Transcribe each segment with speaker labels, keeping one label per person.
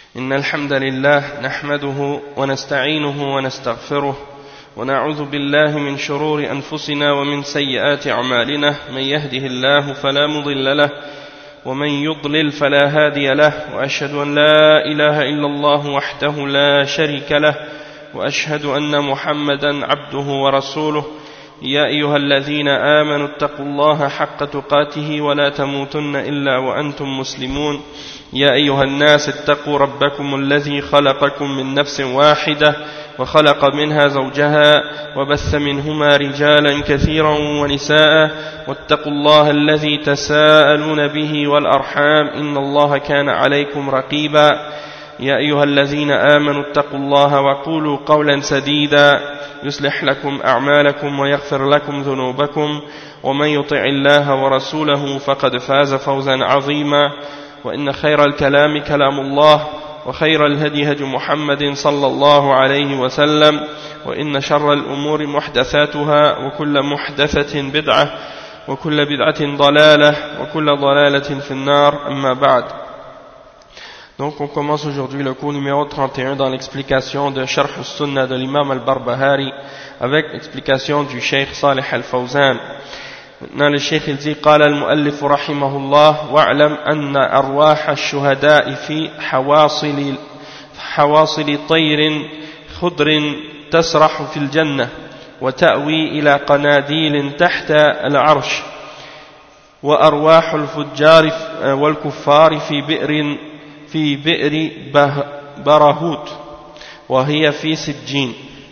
Speaker 1: إن الحمد لله نحمده ونستعينه ونستغفره ونعوذ بالله من شرور أنفسنا ومن سيئات أعمالنا من يهده الله فلا مضل له ومن يضلل فلا هادي له وأشهد أن لا إله إلا الله وحده لا شريك له وأشهد أن محمدا عبده ورسوله يا أيها الذين آمنوا اتقوا الله حق تقاته ولا تموتن إلا وأنتم مسلمون يا أيها الناس اتقوا ربكم الذي خلقكم من نفس واحدة وخلق منها زوجها وبث منهما رجالا كثيرا ونساء واتقوا الله الذي تساءلون به والأرحام إن الله كان عليكم رقيبا يا أيها الذين آمنوا اتقوا الله وقولوا قولا سديدا يصلح لكم أعمالكم ويغفر لكم ذنوبكم ومن يطع الله ورسوله فقد فاز فوزا عظيما وإن خير الكلام كلام الله وخير الهدي هدي محمد صلى الله عليه وسلم وإن شر الأمور محدثاتها وكل محدثة بدعة وكل بدعة ضلالة وكل ضلالة في النار أما بعد. Donc on commence aujourd'hui le cours numéro 31 dans l'explication de Sharh al-Sunnah de l'imam al-Barbahari avec l'explication du Cheikh Salih al-Fawzan. Maintenant le Cheikh il dit قال المؤلف رحمه الله واعلم أن أرواح الشهداء في حواصل طير خضر تسرح في الجنة وتأوي إلى قناديل تحت العرش وأرواح الفجار والكفار في بئر براهوت وهي في سجين.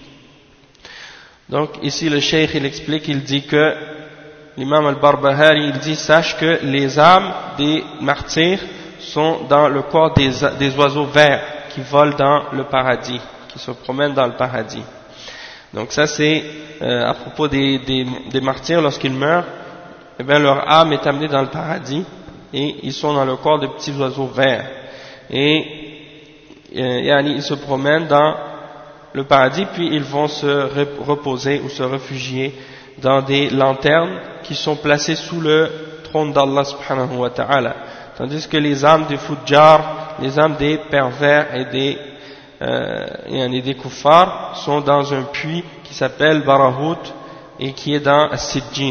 Speaker 1: Donc ici le Cheikh il explique, il dit que l'imam al-Barbahari il dit sache que les âmes des martyrs sont dans le corps des oiseaux verts qui volent dans le paradis, qui se promènent dans le paradis. Donc ça c'est à propos des martyrs lorsqu'ils meurent, eh bien leur âme est amenée dans le paradis et ils sont dans le corps de petits oiseaux verts. Et ils se promènent dans le paradis puis ils vont se reposer ou se réfugier dans des lanternes qui sont placées sous le trône d'Allah subhanahu wa ta'ala, tandis que les âmes des fujjar, les âmes des pervers et des kuffars sont dans un puits qui s'appelle Barahout et qui est dans As-Sijjin.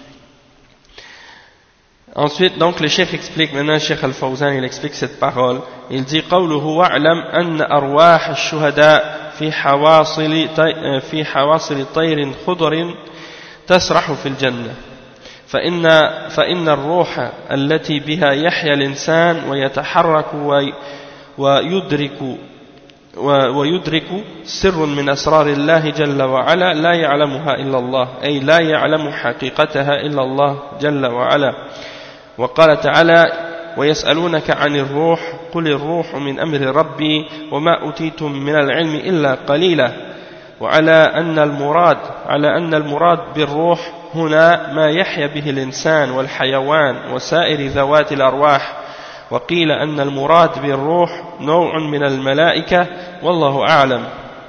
Speaker 1: Ensuite, donc, le Cheikh explique, maintenant, le Cheikh Al-Fawzan, il explique cette parole. Il dit, قوله وَاعْلَمْ أَنَّ أَرْوَاحَ الشُّهَدَاء في حواصل طير خضر تسرح في الجنة فإن الروح التي بها يحيا الإنسان ويتحرك ويدرك سر من أسرار الله جل وعلا لا يعلمها إلا الله، أي لا يعلم حقيقتها إلا الله جل وعلا. وقال تعالى ويسألونك عن الروح قل الروح من أمر ربي وما أوتيتم من العلم إلا قليلا. وعلى أن المراد بالروح هنا ما يحيا به الإنسان والحيوان وسائر ذوات الأرواح. وقيل أن المراد بالروح نوع من الملائكة والله أعلم.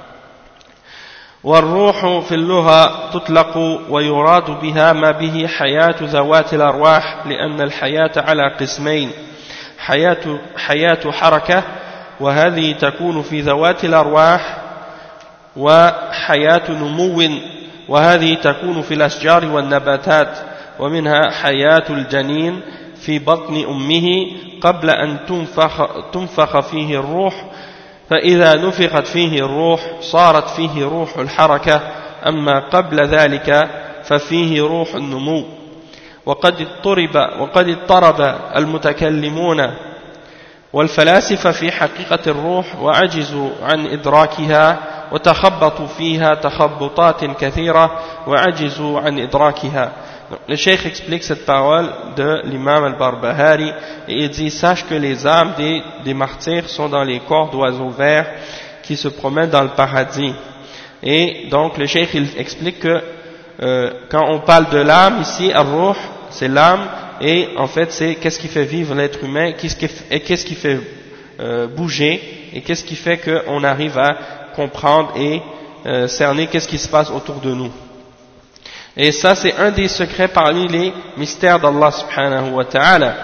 Speaker 1: والروح في اللغة تطلق ويراد بها ما به حياة ذوات الأرواح لأن الحياة على قسمين، حياة حركة وهذه تكون في ذوات الأرواح، وحياة نمو وهذه تكون في الأشجار والنباتات، ومنها حياة الجنين في بطن أمه قبل أن تنفخ فيه الروح، فإذا نفخت فيه الروح صارت فيه روح الحركة، أما قبل ذلك ففيه روح النمو. وقد اضطرب المتكلمون والفلاسفة في حقيقة الروح وعجزوا عن إدراكها وتخبطوا فيها تخبطات كثيرة وعجزوا عن إدراكها. Le Cheikh explique cette parole de l'imam al-Barbahari et il dit sache que les âmes des martyrs sont dans les corps d'oiseaux verts qui se promènent dans le paradis. Et donc le Cheikh il explique que quand on parle de l'âme ici, ar-ruh, c'est l'âme, et en fait c'est qu'est-ce qui fait vivre l'être humain, qu'est-ce qui fait bouger, et qu'est-ce qui fait qu'on arrive à comprendre et cerner qu'est-ce qui se passe autour de nous. Et ça c'est un des secrets parmi les mystères d'Allah subhanahu wa ta'ala.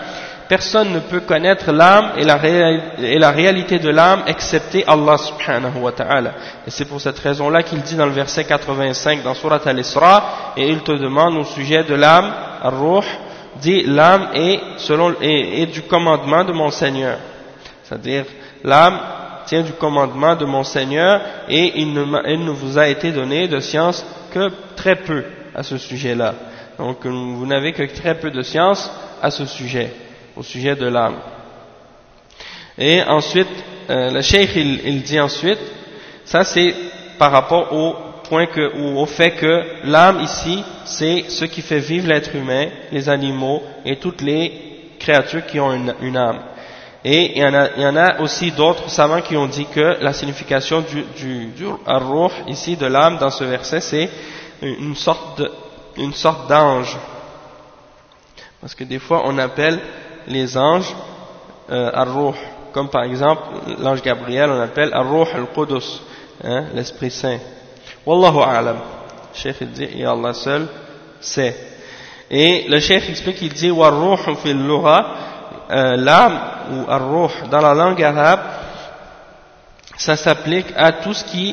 Speaker 1: personne ne peut connaître l'âme et la réalité de l'âme excepté Allah subhanahu wa ta'ala. Et c'est pour cette raison-là qu'il dit dans le verset 85 dans Surat Al-Isra, et il te demande au sujet de l'âme, Ar-Ruh, dit l'âme est du commandement de mon Seigneur. C'est-à-dire l'âme tient du commandement de mon Seigneur et il ne vous a été donné de science que très peu à ce sujet-là. Donc vous n'avez que très peu de science à ce sujet, au sujet de l'âme. Et ensuite, le cheikh il dit ensuite, ça c'est par rapport au fait que l'âme ici, c'est ce qui fait vivre l'être humain, les animaux et toutes les créatures qui ont une âme. Et il y en a aussi d'autres savants qui ont dit que la signification du ar-ruh ici de l'âme dans ce verset, c'est une sorte d'ange. Parce que des fois on appelle les anges ar-ruh, comme par exemple l'ange Gabriel on appelle ar-ruh al-Qudus, l'Esprit Saint. Wallahu a'lam. Le cheikh il dit, et Allah seul sait. Et le cheikh explique, il dit war-ruh fil lugha, l'âme ou ar-ruh dans la langue arabe, ça s'applique à tout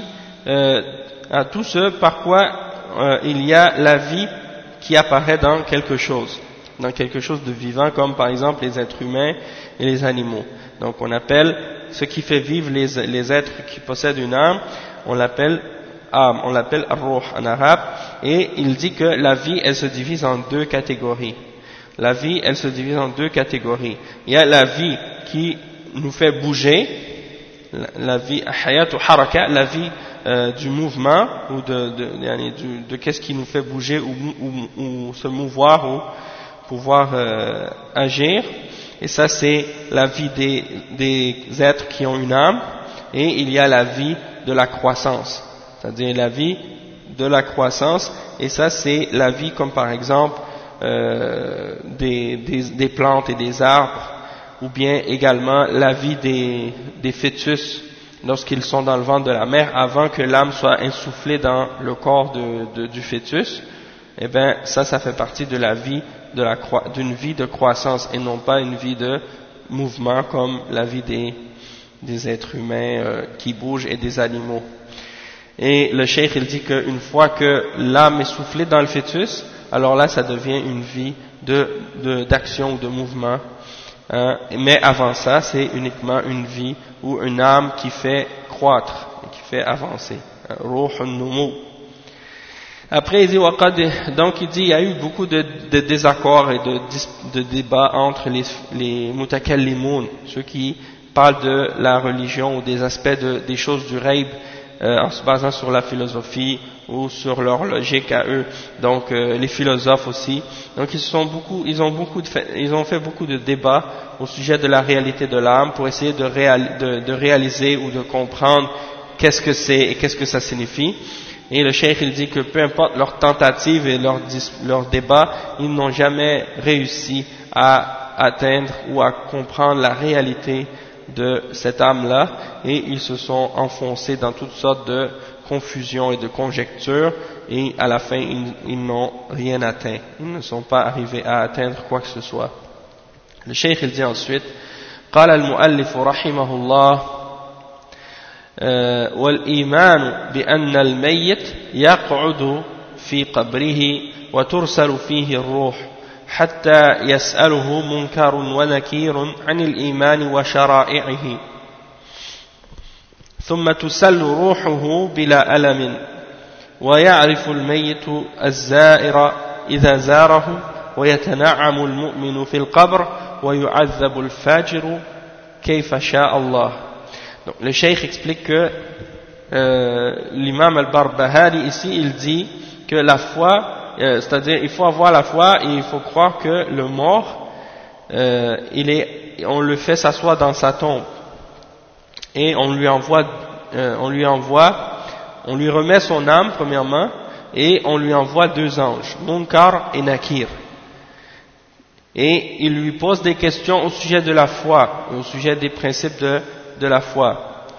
Speaker 1: ce par quoi il y a la vie qui apparaît dans quelque chose de vivant, comme par exemple les êtres humains et les animaux. Donc on appelle ce qui fait vivre les êtres qui possèdent une âme, on l'appelle âme, on l'appelle ar-ruh en arabe, et il dit que la vie elle se divise en deux catégories. La vie, elle se divise en deux catégories. Il y a la vie qui nous fait bouger, la vie hayat ou haraka, la vie du mouvement ou de qu'est-ce qui nous fait bouger ou se mouvoir ou pouvoir agir. Et ça c'est la vie des êtres qui ont une âme. Et il y a la vie de la croissance, c'est-à-dire la vie de la croissance. Et ça c'est la vie comme par exemple des plantes et des arbres, ou bien également la vie des fœtus lorsqu'ils sont dans le ventre de la mère avant que l'âme soit insufflée dans le corps du fœtus. Eh bien ça fait partie de la vie d'une vie de croissance et non pas une vie de mouvement comme la vie des êtres humains qui bougent et des animaux. Et le cheikh il dit qu'une fois que l'âme est soufflée dans le fœtus, alors là ça devient une vie d'action ou de mouvement, mais avant ça c'est uniquement une vie ou une âme qui fait croître et qui fait avancer, ruhun numu. Après il dit donc il dit il y a eu beaucoup de désaccords et de débats entre les mutakallimun, ceux qui parlent de la religion ou des aspects des choses du ghaib, en se basant sur la philosophie ou sur leur logique à eux, donc les philosophes aussi. Donc ils ont fait beaucoup de débats au sujet de la réalité de l'âme pour essayer de réaliser ou de comprendre qu'est-ce que c'est et qu'est-ce que ça signifie. Et le cheikh il dit que peu importe leurs tentatives et leurs débats, ils n'ont jamais réussi à atteindre ou à comprendre la réalité de cette âme-là, et ils se sont enfoncés dans toutes sortes de confusions et de conjectures, et à la fin ils n'ont rien atteint, ils ne sont pas arrivés à atteindre quoi que ce soit. Le cheikh il dit ensuite قال المؤلف رحمه الله والإيمان بأن الميت يقعد في قبره وترسل فيه الروح حتى يسأله منكر ونكير عن الإيمان وشرائعه ثم تسل روحه بلا ألم ويعرف الميت الزائر إذا زاره ويتنعم المؤمن في القبر ويعذب الفاجر كيف شاء الله. Donc le cheikh explique que l'imam al-Barbahari ici il dit que la foi, c'est-à-dire il faut avoir la foi et il faut croire que le mort on le fait s'asseoir dans sa tombe et on lui remet son âme premièrement et on lui envoie deux anges, Munkar et Nakir, et il lui pose des questions au sujet de la foi, au sujet des principes de la foi.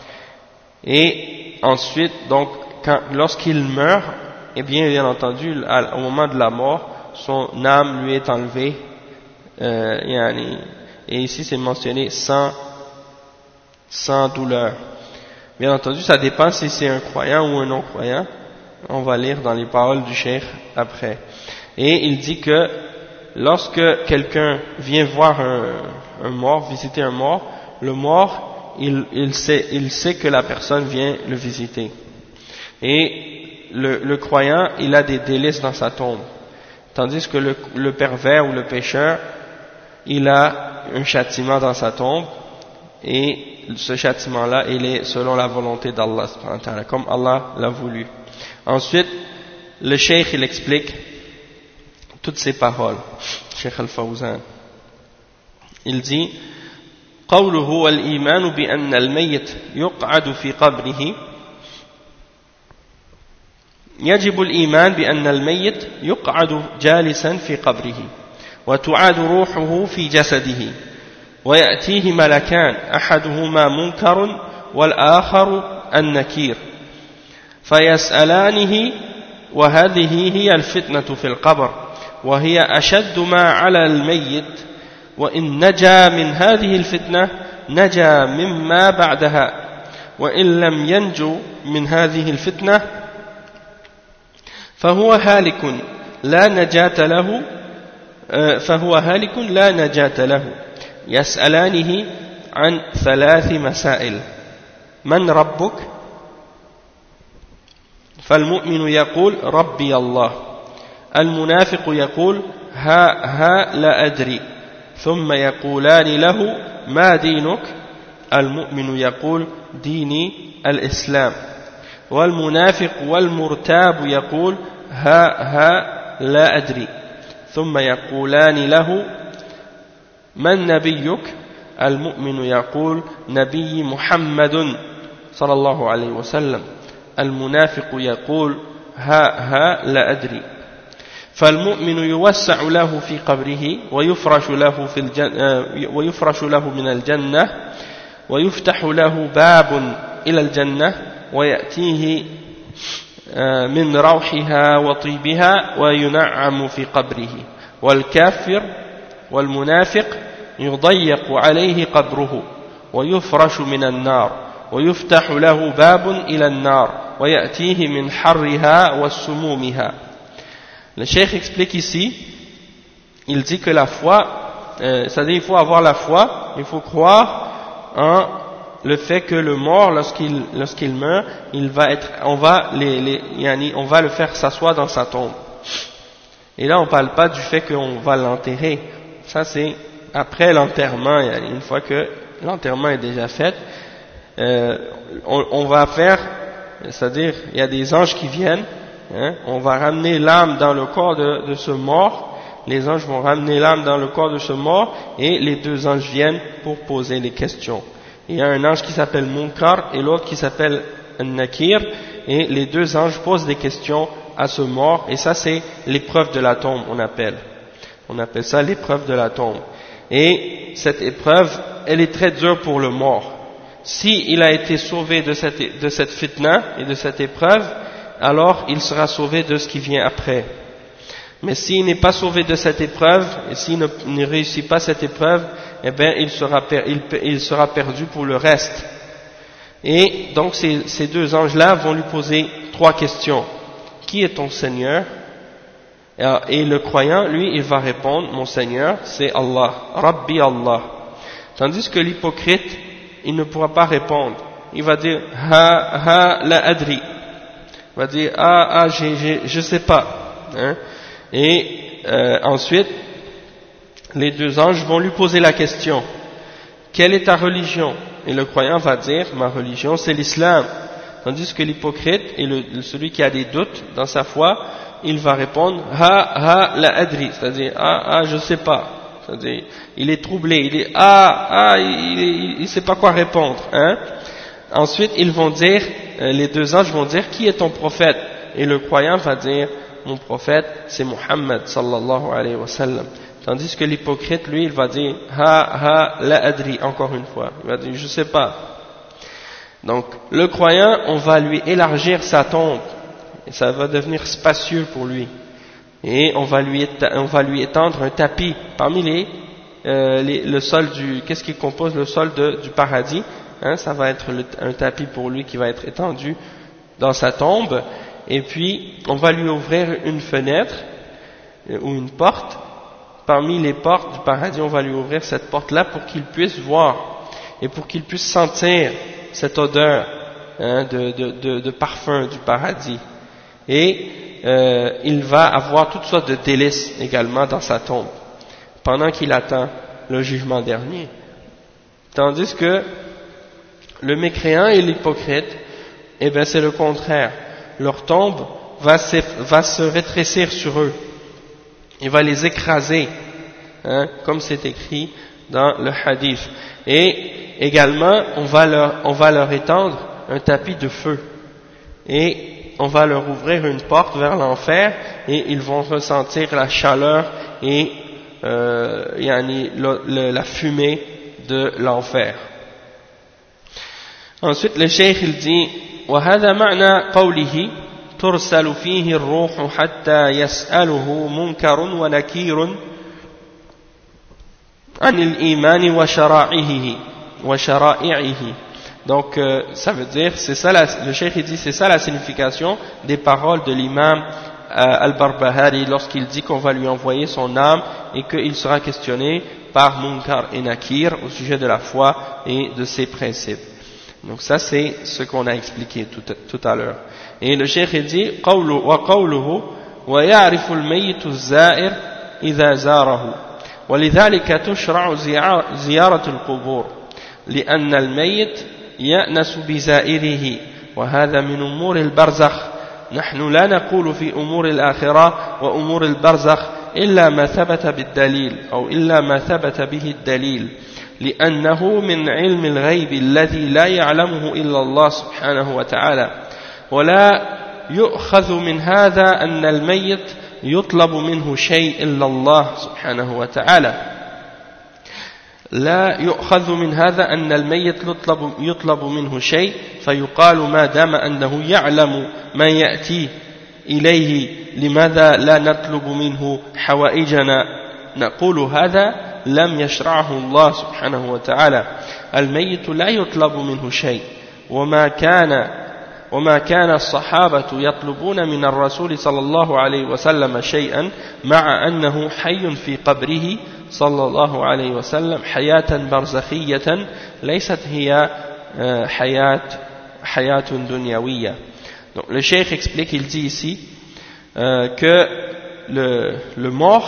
Speaker 1: Et ensuite, donc, lorsqu'il meurt, eh bien entendu, au moment de la mort, son âme lui est enlevée, Et ici c'est mentionné sans douleur. Bien entendu, ça dépend si c'est un croyant ou un non-croyant. On va lire dans les paroles du cheikh après. Et il dit que lorsque quelqu'un vient voir un mort, visiter un mort, le mort, il sait que la personne vient le visiter. Et le croyant, il a des délices dans sa tombe. Tandis que le pervers ou le pécheur, il a un châtiment dans sa tombe. Et ce châtiment-là, il est selon la volonté d'Allah, comme Allah l'a voulu. Ensuite, le cheikh, il explique toutes ces paroles. Cheikh Al-Fawzan. Il dit, قوله والإيمان بأن الميت يقعد في قبره يجب الإيمان بأن الميت يقعد جالسا في قبره وتعاد روحه في جسده ويأتيه ملكان أحدهما منكر والآخر النكير فيسألانه وهذه هي الفتنة في القبر وهي أشد ما على الميت وإن نجا من هذه الفتنة نجا مما بعدها وإن لم ينجو من هذه الفتنة فهو هالك لا نجاة له يسألانه عن 3 مسائل من ربك فالمؤمن يقول ربي الله المنافق يقول ها لا أدري ثم يقولان له ما دينك المؤمن يقول ديني الإسلام والمنافق والمرتاب يقول ها لا أدري ثم يقولان له من نبيك المؤمن يقول نبي محمد صلى الله عليه وسلم المنافق يقول ها لا أدري فالمؤمن يوسع له في قبره ويفرش له من الجنة ويفتح له باب إلى الجنة ويأتيه من روحها وطيبها وينعم في قبره والكافر والمنافق يضيق عليه قبره ويفرش من النار ويفتح له باب إلى النار ويأتيه من حرها والسمومها. Le cheikh explique ici, il dit que la foi, c'est-à-dire il faut avoir la foi, il faut croire en le fait que le mort, lorsqu'il meurt, on va le faire s'asseoir dans sa tombe. Et là on ne parle pas du fait qu'on va l'enterrer, ça c'est après l'enterrement, une fois que l'enterrement est déjà fait, on va faire, c'est-à-dire il y a des anges qui viennent, on va ramener l'âme dans le corps de ce mort, les anges vont ramener l'âme dans le corps de ce mort et les 2 anges viennent pour poser les questions. Il y a un ange qui s'appelle Munkar et l'autre qui s'appelle Nakir et les 2 anges posent des questions à ce mort et ça c'est l'épreuve de la tombe, on appelle ça l'épreuve de la tombe. Et cette épreuve, elle est très dure pour le mort. Si il a été sauvé de cette fitna et de cette épreuve, alors il sera sauvé de ce qui vient après. Mais s'il n'est pas sauvé de cette épreuve, et s'il ne réussit pas cette épreuve, eh bien il sera perdu pour le reste. Et donc ces 2 anges-là vont lui poser 3 questions. Qui est ton Seigneur? Et le croyant, lui, il va répondre, mon Seigneur, c'est Allah, Rabbi Allah. Tandis que l'hypocrite, il ne pourra pas répondre. Il va dire, ha la adri. Il va dire, je sais pas. Et ensuite, les 2 anges vont lui poser la question, quelle est ta religion? Et le croyant va dire, ma religion c'est l'islam. Tandis que l'hypocrite et celui qui a des doutes dans sa foi, il va répondre ha la adri, c'est-à-dire je sais pas, c'est-à-dire il est troublé, il ne sait pas quoi répondre. Ensuite ils vont dire, les 2 anges vont dire, qui est ton prophète? Et le croyant va dire, mon prophète c'est Muhammad sallallahu alayhi wa sallam. Tandis que l'hypocrite, lui, il va dire ha la adri, encore une fois, il va dire je sais pas. Donc le croyant, on va lui élargir sa tombe et ça va devenir spacieux pour lui et on va lui étendre un tapis parmi le sol qu'est-ce qui compose le sol du paradis, hein, ça va être un tapis pour lui qui va être étendu dans sa tombe, et puis on va lui ouvrir une fenêtre ou une porte. Parmi les portes du paradis, on va lui ouvrir cette porte-là pour qu'il puisse voir et pour qu'il puisse sentir cette odeur, hein, de parfum du paradis. Et il va avoir toutes sortes de délices également dans sa tombe pendant qu'il attend le jugement dernier. Tandis que le mécréant et l'hypocrite, eh bien c'est le contraire. Leur tombe va se rétrécir sur eux. Il va les écraser, hein, comme c'est écrit dans le hadith. Et également, on va leur étendre un tapis de feu. Et on va leur ouvrir une porte vers l'enfer, et ils vont ressentir la chaleur et la fumée de l'enfer. Ensuite, le cheikh il dit وهذا معنى قوله ترسل فيه الروح حتى يسأله منكر ونكير عن الإيمان وشرائعه. Donc ça veut dire, c'est ça le cheikh il dit, c'est ça la signification des paroles de l'imam al-Barbahari lorsqu'il dit qu'on va lui envoyer son âme et qu'il sera questionné par Munkar et Nakir au sujet de la foi et de ses principes. Donc ça c'est ce qu'on a expliqué tout à l'heure. Et le cheikh il dit وقوله ويعرف الميت الزائر إذا زاره ولذلك تشرع زيارة القبور لأن الميت يأنس بزائره وهذا من أمور البرزخ. نحن لا نقول في أمور الآخرة وأمور البرزخ إلا ما ثبت بالدليل أو إلا ما ثبت به الدليل لأنه من علم الغيب الذي لا يعلمه إلا الله سبحانه وتعالى. ولا يؤخذ من هذا أن الميت يطلب منه شيء إلا الله سبحانه وتعالى. لا يؤخذ من هذا أن الميت يطلب منه شيء فيقال ما دام أنه يعلم ما يأتي إليه لماذا لا نطلب منه حوائجنا. نقول هذا لم يشرعه الله سبحانه وتعالى. الميت لا يطلب منه شيء وما كان الصحابة يطلبون من الرسول صلى الله عليه وسلم شيئا مع أنه حي في قبره صلى الله عليه وسلم حياة برزخية ليست هي حياة دنيوية. Donc le cheikh explique, il dit ici que le mort,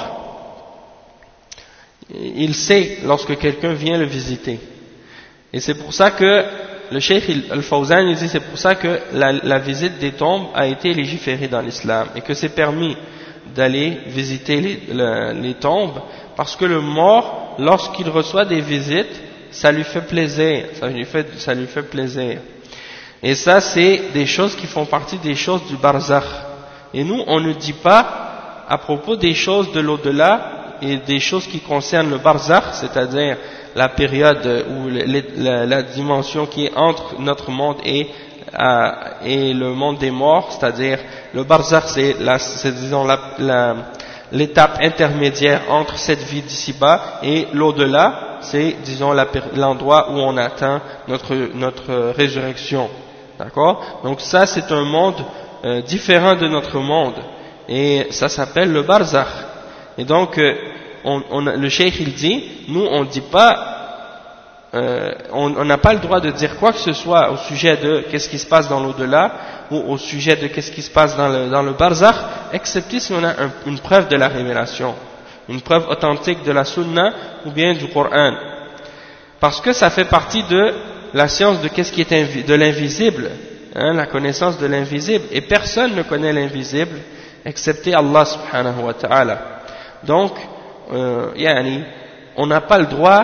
Speaker 1: il sait lorsque quelqu'un vient le visiter. Et c'est pour ça que le cheikh al-Fawzan il dit c'est pour ça que la visite des tombes a été légiférée dans l'islam et que c'est permis d'aller visiter les tombes parce que le mort, lorsqu'il reçoit des visites, ça lui fait plaisir, ça lui fait plaisir. Et ça c'est des choses qui font partie des choses du barzakh. Et nous on ne dit pas à propos des choses de l'au-delà et des choses qui concernent le barzakh, c'est-à-dire la période ou la dimension qui est entre notre monde et le monde des morts, c'est-à-dire le barzakh c'est disons l'étape intermédiaire entre cette vie d'ici-bas et l'au-delà, c'est disons l'endroit où on atteint notre résurrection. D'accord? Donc ça c'est un monde différent de notre monde et ça s'appelle le barzakh. Et donc le cheikh il dit, nous on dit pas, on n'a pas le droit de dire quoi que ce soit au sujet de qu'est-ce qui se passe dans l'au-delà ou au sujet de qu'est-ce qui se passe dans le barzakh, excepté si on a une preuve de la révélation, une preuve authentique de la sunna ou bien du Coran, parce que ça fait partie de la science de qu'est-ce qui est de l'invisible, hein, la connaissance de l'invisible, et personne ne connaît l'invisible excepté Allah subhanahu wa ta'ala. Donc on n'a pas le droit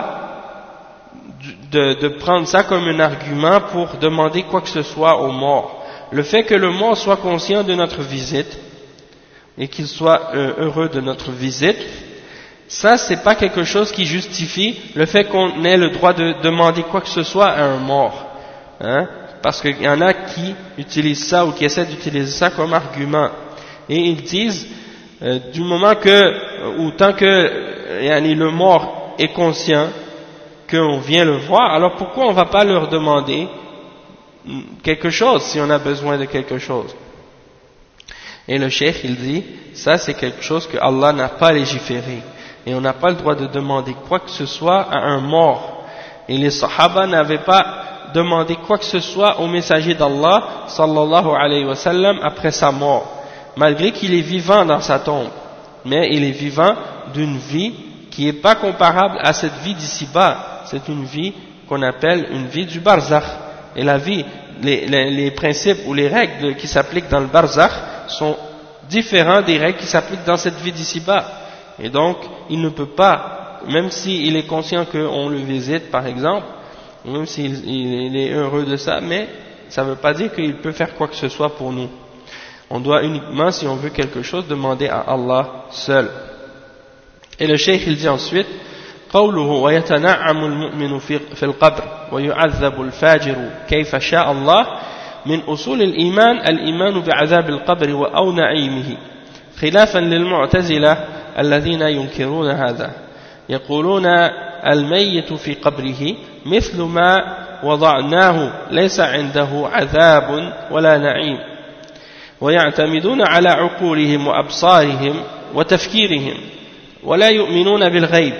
Speaker 1: de prendre ça comme un argument pour demander quoi que ce soit aux morts. Le fait que le mort soit conscient de notre visite et qu'il soit heureux de notre visite, ça c'est pas quelque chose qui justifie le fait qu'on ait le droit de demander quoi que ce soit à un mort, hein, parce qu'il y en a qui utilisent ça ou qui essaient d'utiliser ça comme argument et ils disent du moment que ou tant que le mort est conscient qu'on vient le voir, alors pourquoi on ne va pas leur demander quelque chose si on a besoin de quelque chose? Et le cheikh il dit, ça c'est quelque chose que Allah n'a pas légiféré, et on n'a pas le droit de demander quoi que ce soit à un mort. Et les sahaba n'avaient pas demandé quoi que ce soit au messager d'Allah sallallahu alayhi wa sallam après sa mort, malgré qu'il est vivant dans sa tombe, mais il est vivant d'une vie qui n'est pas comparable à cette vie d'ici-bas. C'est une vie qu'on appelle une vie du barzakh. Et la vie, les principes ou les règles qui s'appliquent dans le barzakh sont différents des règles qui s'appliquent dans cette vie d'ici-bas. Et donc, il ne peut pas, même s'il est conscient qu'on le visite par exemple, ou même s'il est heureux de ça, mais ça ne veut pas dire qu'il peut faire quoi que ce soit pour nous. On doit uniquement, si on veut quelque chose, demander à Allah seul. Et le cheikh il dit ensuite, قوله ويتنعم المؤمن في القبر ويعذب الفاجر كيف شاء الله من أصول الإيمان بعذاب القبر أو نعيمه خلافا للمعتزلة الذين ينكرون هذا يقولون الميت في قبره مثل ما وضعناه ليس عنده عذاب ولا نعيم ويعتمدون على عقولهم وأبصارهم وتفكيرهم ولا يؤمنون بالغيب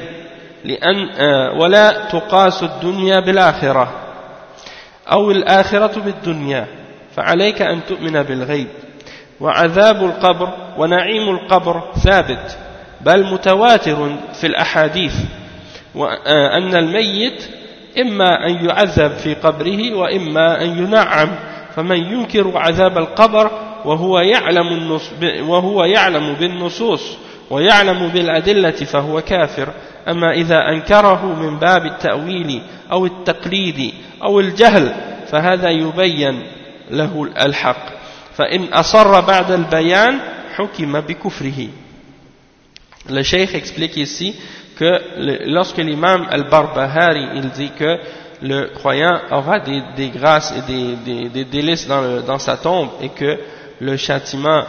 Speaker 1: ولا تقاس الدنيا بالآخرة أو الآخرة بالدنيا فعليك أن تؤمن بالغيب وعذاب القبر ونعيم القبر ثابت بل متواتر في الأحاديث وأن الميت إما أن يعذب في قبره وإما أن ينعم فمن ينكر عذاب القبر وهو يعلم بالنصوص ويعلم بالأدلة فهو كافر أما إذا أنكره من باب التأويل أو التقليد أو الجهل فهذا يبين له الحق فإن أصر بعد البيان حكم بكفره. Le cheikh explique ici que lorsque l'imam al-Barbahari il dit que le croyant aura des grâces et des délices dans sa tombe et que le châtiment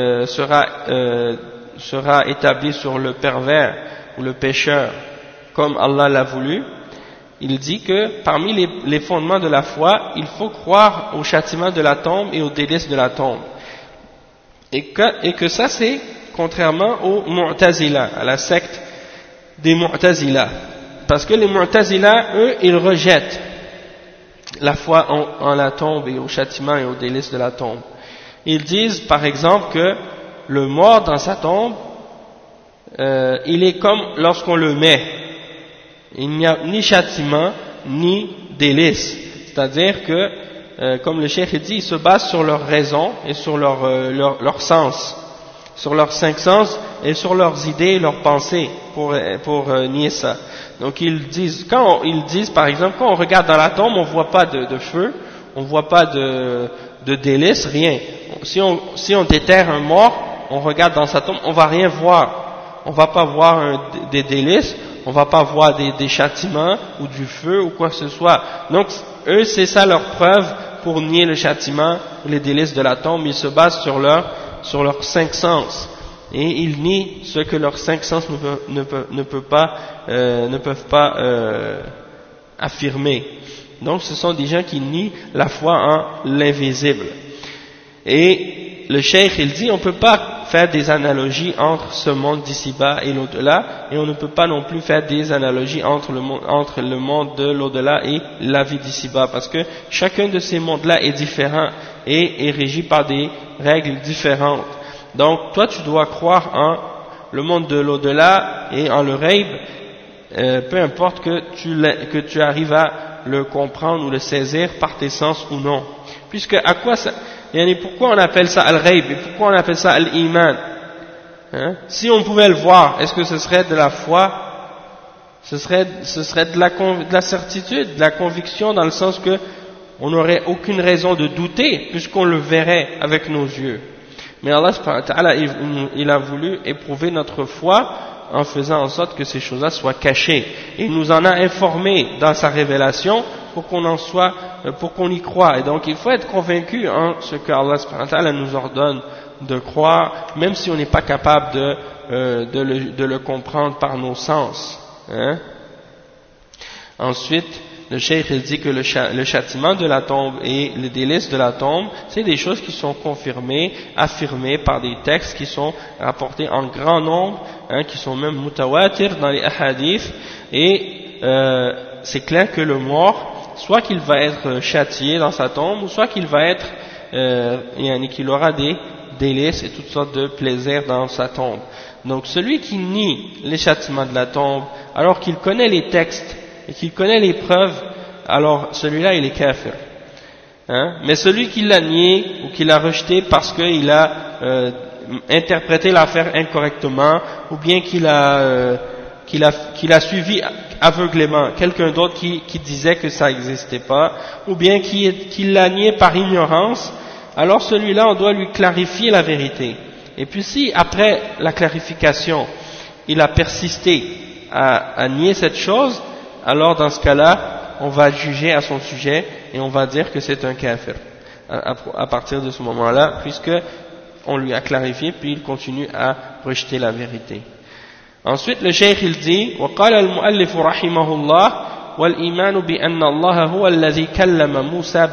Speaker 1: sera établi sur le pervers ou le pécheur comme Allah l'a voulu, il dit que parmi les fondements de la foi, il faut croire au châtiment de la tombe et aux délices de la tombe. Et que ça c'est contrairement aux Mu'tazila, à la secte des Mu'tazila. Parce que les Mu'tazila, eux, ils rejettent la foi en la tombe et au châtiment et aux délices de la tombe. Ils disent par exemple que le mort dans sa tombe, il est comme lorsqu'on le met. Il n'y a ni châtiment, ni délice. C'est-à-dire que, comme le cheikh dit, ils se basent sur leur raison et sur leur sens, sur leurs 5 sens et sur leurs idées et leurs pensées pour nier ça. Donc ils disent par exemple, quand on regarde dans la tombe, on voit pas de feu, on voit pas de délice, rien. Si on déterre un mort, on regarde dans sa tombe, on va rien voir. On va pas voir des délices, on va pas voir des châtiments ou du feu ou quoi que ce soit. Donc eux c'est ça leur preuve pour nier le châtiment ou les délices de la tombe. Ils se basent sur leurs 5 sens et ils nient ce que leurs 5 sens ne peuvent pas affirmer. Donc ce sont des gens qui nient la foi en l'invisible. Et le cheikh il dit on peut pas faire des analogies entre ce monde d'ici-bas et l'au-delà, et on ne peut pas non plus faire des analogies entre le monde de l'au-delà et la vie d'ici-bas, parce que chacun de ces mondes-là est différent et est régi par des règles différentes. Donc toi tu dois croire en le monde de l'au-delà et en le ghaib, peu importe que tu arrives à le comprendre ou le saisir par tes sens ou non. Puisque à quoi ça, pourquoi on appelle ça al-ghaib et pourquoi on appelle ça al-iman, Si on pouvait le voir, est-ce que ce serait de la foi? Ce serait de la certitude, de la conviction, dans le sens que on n'aurait aucune raison de douter puisqu'on le verrait avec nos yeux. Mais Allah subhanahu wa ta'ala, il a voulu éprouver notre foi en faisant en sorte que ces choses-là soient cachées. Et il nous en a informé dans sa révélation pour qu'on y croie. Et donc il faut être convaincu en ce que Allah subhanahu wa ta'ala nous ordonne de croire, même si on n'est pas capable de le comprendre par nos sens. Ensuite, le cheikh il dit que le châtiment de la tombe et les délices de la tombe, c'est des choses qui sont confirmées, affirmées par des textes qui sont rapportés en grand nombre, qui sont même mutawatir dans les hadiths, et c'est clair que le mort, soit qu'il va être châtié dans sa tombe, ou soit qu'il va être, qu'il aura des délices et toutes sortes de plaisirs dans sa tombe. Donc celui qui nie les châtiments de la tombe, alors qu'il connaît les textes, et qu'il connaît les preuves, alors celui-là il est kafir. Mais celui qui l'a nié ou qui l'a rejeté parce qu'il a interprété l'affaire incorrectement, ou bien qu'il a suivi aveuglément quelqu'un d'autre qui disait que ça n'existait pas, ou bien qu'il l'a nié par ignorance, alors celui-là on doit lui clarifier la vérité. Et puis si après la clarification il a persisté à nier cette chose, alors dans ce cas-là, on va juger à son sujet et on va dire que c'est un kafir à partir de ce moment-là, puisque on lui a clarifié, puis il continue à rejeter la vérité. Ensuite, le cheikh il dit, وقال المؤلف رحمه الله والإيمان بأن الله هو الذي كلم موسى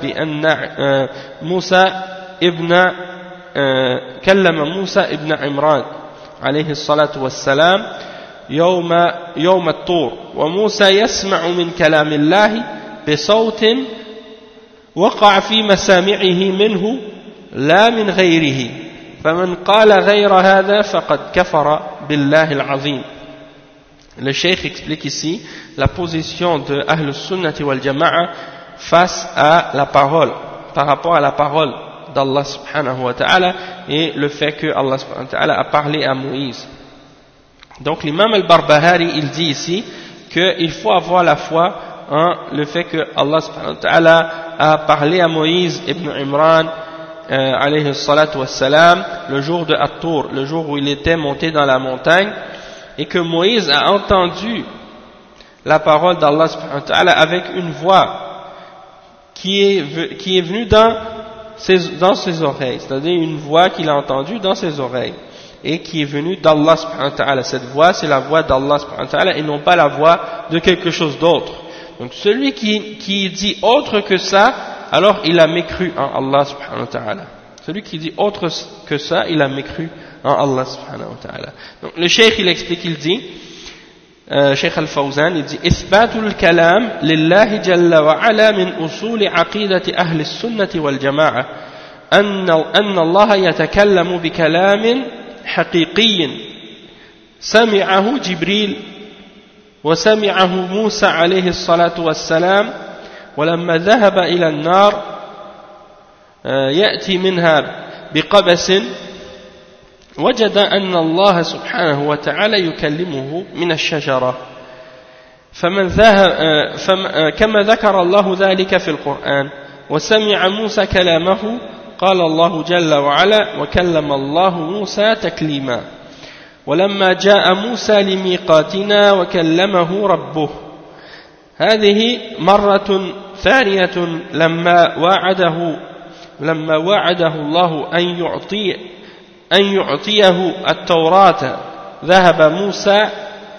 Speaker 1: موسى ابن عمران عليه الصلاة والسلام يوم الطور وموسى يسمع من كلام الله بصوت وقع في مسامعه منه لا من غيره فمن قال غير هذا فقد كفر بالله العظيم. Le cheikh explique ici la position de Ahl Sunnati wal Jama'a face à la parole, par rapport à la parole d'Allah subhanahu wa ta'ala et le fait que Allah subhanahu wa ta'ala a parlé à Moïse. Donc l'imam al-Barbahari il dit ici qu'il faut avoir la foi en le fait que Allah subhanahu wa ta'ala a parlé à Moïse ibn Imran alayhi salatu wassalam le jour de At-Tur, le jour où il était monté dans la montagne, et que Moïse a entendu la parole d'Allah subhanahu wa ta'ala avec une voix qui est venue dans ses oreilles, c'est-à-dire une voix qu'il a entendue dans ses oreilles et qui est venue d'Allah subhanahu wa ta'ala. Cette voix, c'est la voix d'Allah subhanahu wa ta'ala et non pas la voix de quelque chose d'autre. Donc celui qui dit autre que ça, alors il a mécru en Allah subhanahu wa ta'ala. Celui qui dit autre que ça, il a mécru en Allah subhanahu wa ta'ala. Donc le cheikh il explique, il dit, Cheikh Al-Fawzan, il dit Isbatul kalam lillahi jalla wa ala min usuli aqidati ahli sunnati wal jama'a anna Allah yatakallamu bi kalamin حقيقي سمعه جبريل وسمعه موسى عليه الصلاة والسلام ولما ذهب إلى النار يأتي منها بقبس وجد أن الله سبحانه وتعالى يكلمه من الشجرة كما ذكر الله ذلك في القرآن وسمع موسى كلامه قال الله جل وعلا وكلم الله موسى تكليما ولما جاء موسى لميقاتنا وكلمه ربه هذه مرة ثانية لما وعده الله أن يعطيه التوراة ذهب موسى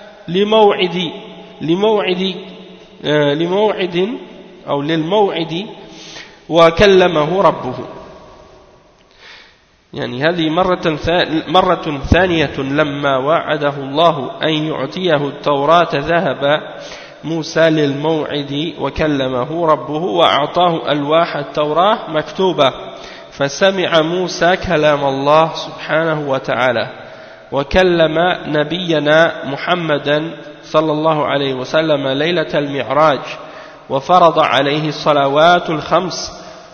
Speaker 1: للموعد وكلمه ربه. يعني هذه مرة ثانية لما وعده الله أن يعطيه التوراة ذهب موسى للموعد وكلمه ربه وأعطاه ألواح التوراة مكتوبة فسمع موسى كلام الله سبحانه وتعالى وكلم نبينا محمدا صلى الله عليه وسلم ليلة المعراج وفرض عليه الصلوات الخمس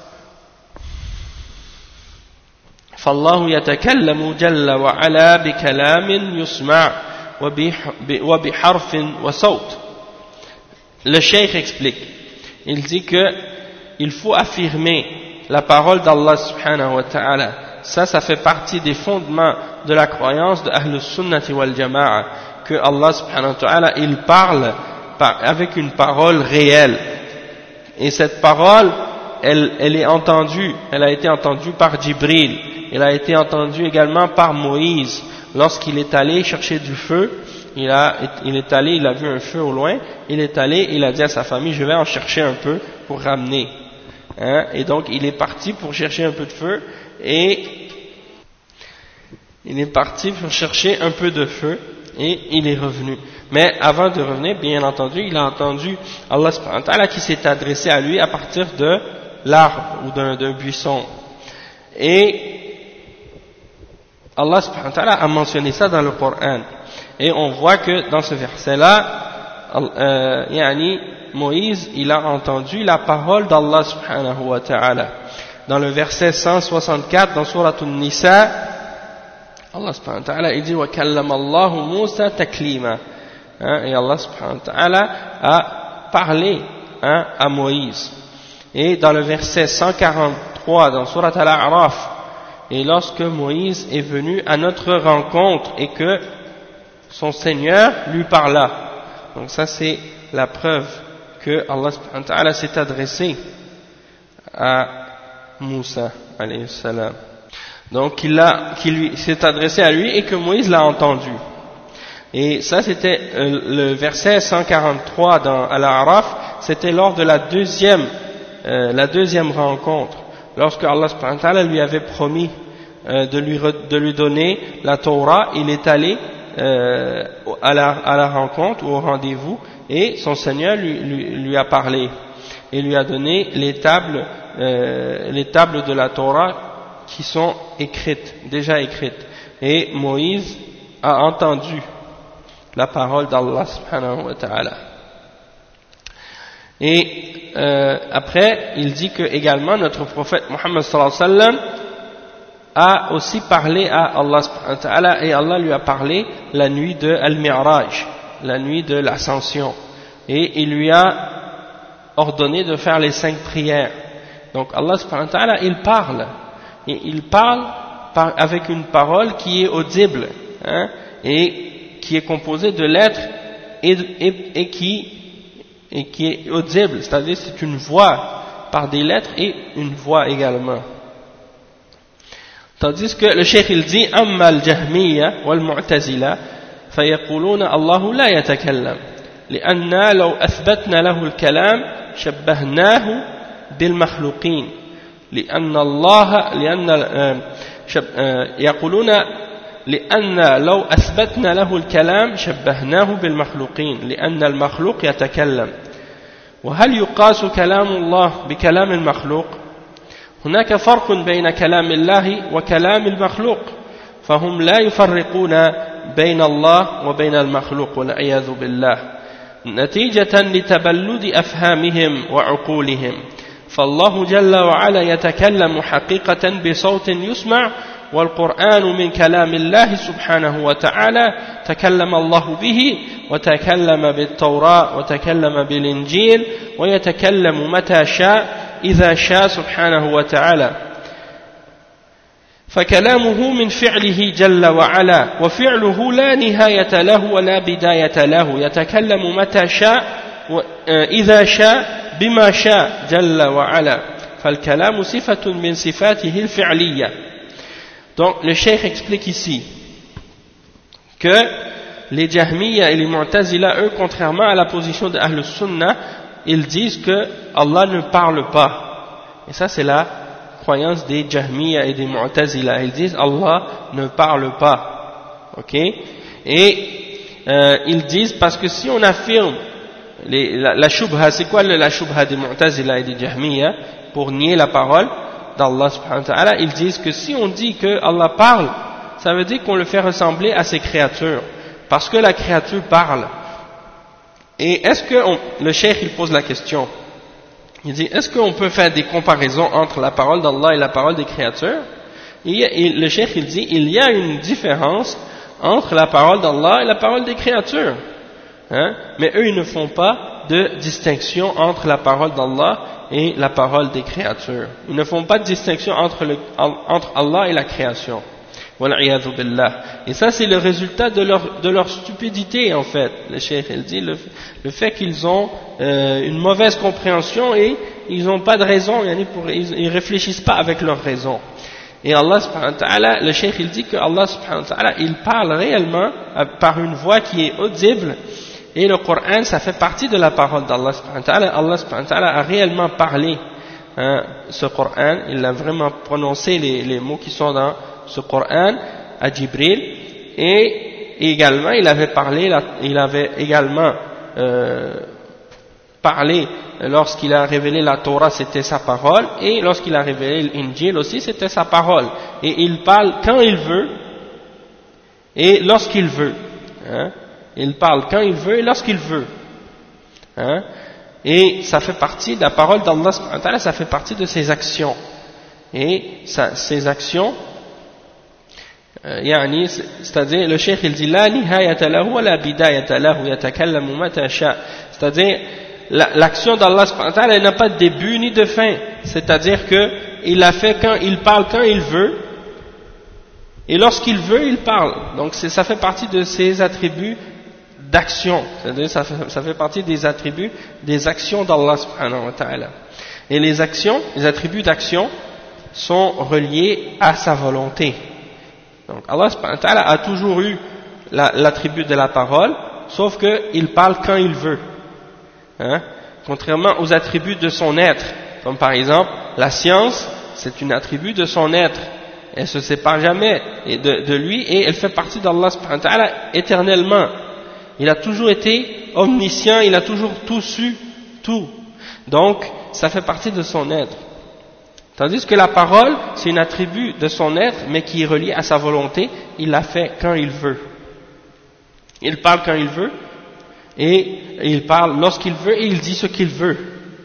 Speaker 1: فالله يتكلم جل وعلا بكلام يسمع وبحرف وصوت. Le cheikh explique, il dit que il faut affirmer la parole d'Allah subhanahu wa ta'ala. Ça fait partie des fondements de la croyance de Ahl Sunnati wal Jama'a, que Allah subhanahu wa ta'ala il parle avec une parole réelle, et cette parole elle est entendue, elle a été entendue par Jibril, elle a été entendue également par Moïse lorsqu'il est allé chercher du feu il est allé, il a vu un feu au loin, il est allé, il a dit à sa famille, je vais en chercher un peu pour ramener. Hein, et donc il est parti pour chercher un peu de feu, et il est parti pour chercher un peu de feu, et il est revenu. Mais avant de revenir, bien entendu, il a entendu Allah subhanahu wa ta'ala qui s'est adressé à lui à partir de l'arbre ou d'un buisson. Et Allah subhanahu wa ta'ala a mentionné ça dans le Coran. Et on voit que dans ce verset-là, Moïse, il a entendu la parole d'Allah subhanahu wa ta'ala. Dans le verset 164, dans Surat An-Nisa, Allah subhanahu wa ta'ala, il dit « Wa kallama Allahu Musa taklima » et Allah subhanahu wa ta'ala a parlé à Moïse. Et dans le verset 143, dans Surat Al-A'raf, et lorsque Moïse est venu à notre rencontre et que son Seigneur lui parla. Donc ça c'est la preuve que Allah subhanahu wa ta'ala s'est adressé à Moussa alayhi salam. Donc qu'il s'est adressé à lui et que Moïse l'a entendu. Et ça c'était le verset 143 dans Al-A'raf, c'était lors de la deuxième rencontre. Lorsque Allah subhanahu wa ta'ala lui avait promis de lui donner la Torah, il est allé à la rencontre ou au rendez-vous et son Seigneur lui a parlé et lui a donné les tables de la Torah qui sont déjà écrites. Et Moïse a entendu la parole d'Allah subhanahu wa ta'ala. Et après, il dit que également notre prophète Muhammad sallallahu alayhi wa sallam a aussi parlé à Allah subhanahu wa ta'ala et Allah lui a parlé la nuit de Al-Mi'raj, la nuit de l'ascension. Et il lui a ordonné de faire les 5 prières. Donc Allah subhanahu wa ta'ala, il parle. Et il parle avec une parole qui est audible, et qui est composée de lettres et qui est audible, c'est-à-dire c'est une voix par des lettres et une voix également. Tandis que le cheikh il dit amma al-jahmiyya wal-mu'tazila fayaquluna Allahu la yatakallam li'anna law athbatna lahu al-kalam shabbahnahu bil-makhluqin li'anna Allah يقولون لأن لو أثبتنا له الكلام شبهناه بالمخلوقين لأن المخلوق يتكلم وهل يقاس كلام الله بكلام المخلوق؟ هناك فرق بين كلام الله وكلام المخلوق فهم لا يفرقون بين الله وبين المخلوق والعياذ بالله نتيجة لتبلد أفهامهم وعقولهم فالله جل وعلا يتكلم حقيقة بصوت يسمع والقرآن من كلام الله سبحانه وتعالى تكلم الله به وتكلم بالتوراة وتكلم بالإنجيل ويتكلم متى شاء إذا شاء سبحانه وتعالى فكلامه من فعله جل وعلا وفعله لا نهاية له ولا بداية له يتكلم متى شاء إذا شاء بما شاء جل وعلا فالكلام صفة من صفاته الفعلية. Donc le cheikh explique ici que les Jahmiya et les Mu'tazila, eux, contrairement à la position de Ahl Sunnah, ils disent que Allah ne parle pas. Et ça c'est la croyance des Jahmiya et des Mu'tazila. Ils disent Allah ne parle pas. Ok? Et ils disent parce que si on affirme la shubha, c'est quoi la shubha des Mu'tazila et des Jahmiya pour nier la parole d'Allah subhanahu wa ta'ala? Ils disent que si on dit que Allah parle, ça veut dire qu'on le fait ressembler à ses créatures, parce que la créature parle. Et est-ce que le cheikh il pose la question, il dit est-ce qu'on peut faire des comparaisons entre la parole d'Allah et la parole des créatures? Et le cheikh il dit il y a une différence entre la parole d'Allah et la parole des créatures, mais eux ils ne font pas de distinction entre la parole d'Allah et la parole des créatures. Ils ne font pas de distinction entre Allah et la création. Wal'iyadhu billah. Et ça c'est le résultat de leur stupidité en fait. Le cheikh il dit le fait qu'ils ont une mauvaise compréhension et ils n'ont pas de raison, ils réfléchissent pas avec leur raison. Et Allah subhanahu wa ta'ala, le cheikh il dit que Allah subhanahu wa ta'ala, il parle réellement par une voix qui est audible, et le Coran ça fait partie de la parole d'Allah subhanahu wa ta'ala. Allah subhanahu wa ta'ala a réellement parlé ce Coran, il a vraiment prononcé les mots qui sont dans ce Coran à Jibril, et également il avait également parlé lorsqu'il a révélé la Torah, c'était sa parole, et lorsqu'il a révélé l'Injil aussi, c'était sa parole. Et il parle quand il veut et lorsqu'il veut. Il parle quand il veut et lorsqu'il veut. Et ça fait partie de la parole d'Allah subhanahu wa ta'ala, ça fait partie de ses actions. Et ces actions, c'est-à-dire le cheikh il dit la nihayata lahu wa la bidayata lahu yatakallamu mata sha, c'est-à-dire l'action d'Allah subhanahu wa ta'ala elle n'a pas de début ni de fin, c'est-à-dire que il a fait il parle quand il veut et lorsqu'il veut il parle. Donc ça fait partie de ses attributs d'action, c'est-à-dire ça fait partie des attributs des actions d'Allah subhanahu wa ta'ala. Et les attributs d'action sont reliés à sa volonté. Donc Allah subhanahu wa ta'ala a toujours eu l'attribut de la parole, sauf qu'il parle quand il veut. Contrairement aux attributs de son être, comme par exemple la science, c'est un attribut de son être, elle ne se sépare jamais de lui et elle fait partie d'Allah subhanahu wa ta'ala éternellement. Il a toujours été omniscient, il a toujours tout su, tout. Donc ça fait partie de son être. Tandis que la parole, c'est un attribut de son être, mais qui est relié à sa volonté, il la fait quand il veut. Il parle quand il veut, et il parle lorsqu'il veut, et il dit ce qu'il veut.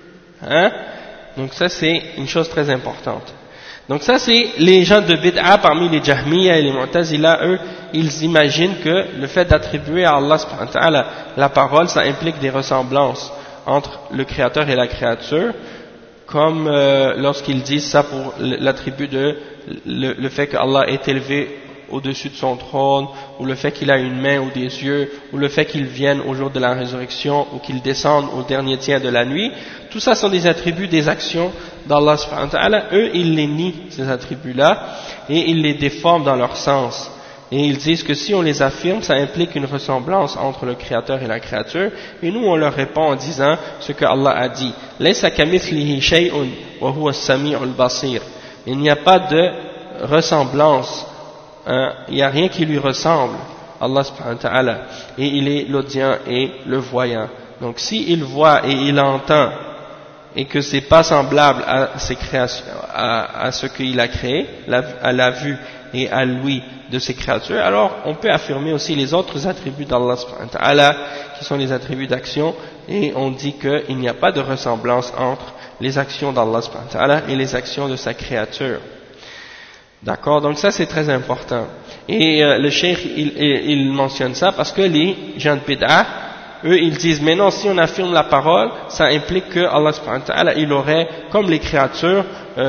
Speaker 1: Donc ça c'est une chose très importante. Donc ça c'est les gens de bid'a parmi les Jahmiya et les Mu'tazila, eux, ils imaginent que le fait d'attribuer à Allah subhanahu wa ta'ala la parole, ça implique des ressemblances entre le Créateur et la créature, comme lorsqu'ils disent ça pour l'attribut de le fait qu'Allah est élevé au-dessus de son trône, ou le fait qu'il a une main ou des yeux, ou le fait qu'il vienne au jour de la résurrection, ou qu'il descende au dernier tiers de la nuit. Tout ça sont des attributs, des actions d'Allah subhanahu wa ta'ala. Eux, ils les nient, ces attributs-là, et ils les déforment dans leur sens. Et ils disent que si on les affirme, ça implique une ressemblance entre le Créateur et la créature. Et nous, on leur répond en disant ce que Allah a dit. Laysa kamithlihi shay'un wa huwa as-sami'ul basir. Il n'y a pas de ressemblance. Il n'y a rien qui lui ressemble, Allah subhanahu wa ta'ala. Et il est l'audient et le voyant. Donc s'il voit et il entend, et que c'est pas semblable à ses créations, à ce qu'il a créé, à la vue et à l'ouïe de ses créatures, alors on peut affirmer aussi les autres attributs d'Allah subhanahu wa ta'ala, qui sont les attributs d'action, et on dit qu'il n'y a pas de ressemblance entre les actions d'Allah subhanahu wa ta'ala et les actions de sa créature. D'accord, donc ça c'est très important. Et le cheikh il mentionne ça parce que les gens de bid'a, eux ils disent mais non, si on affirme la parole, ça implique que Allah subhanahu wa ta'ala il aurait comme les créatures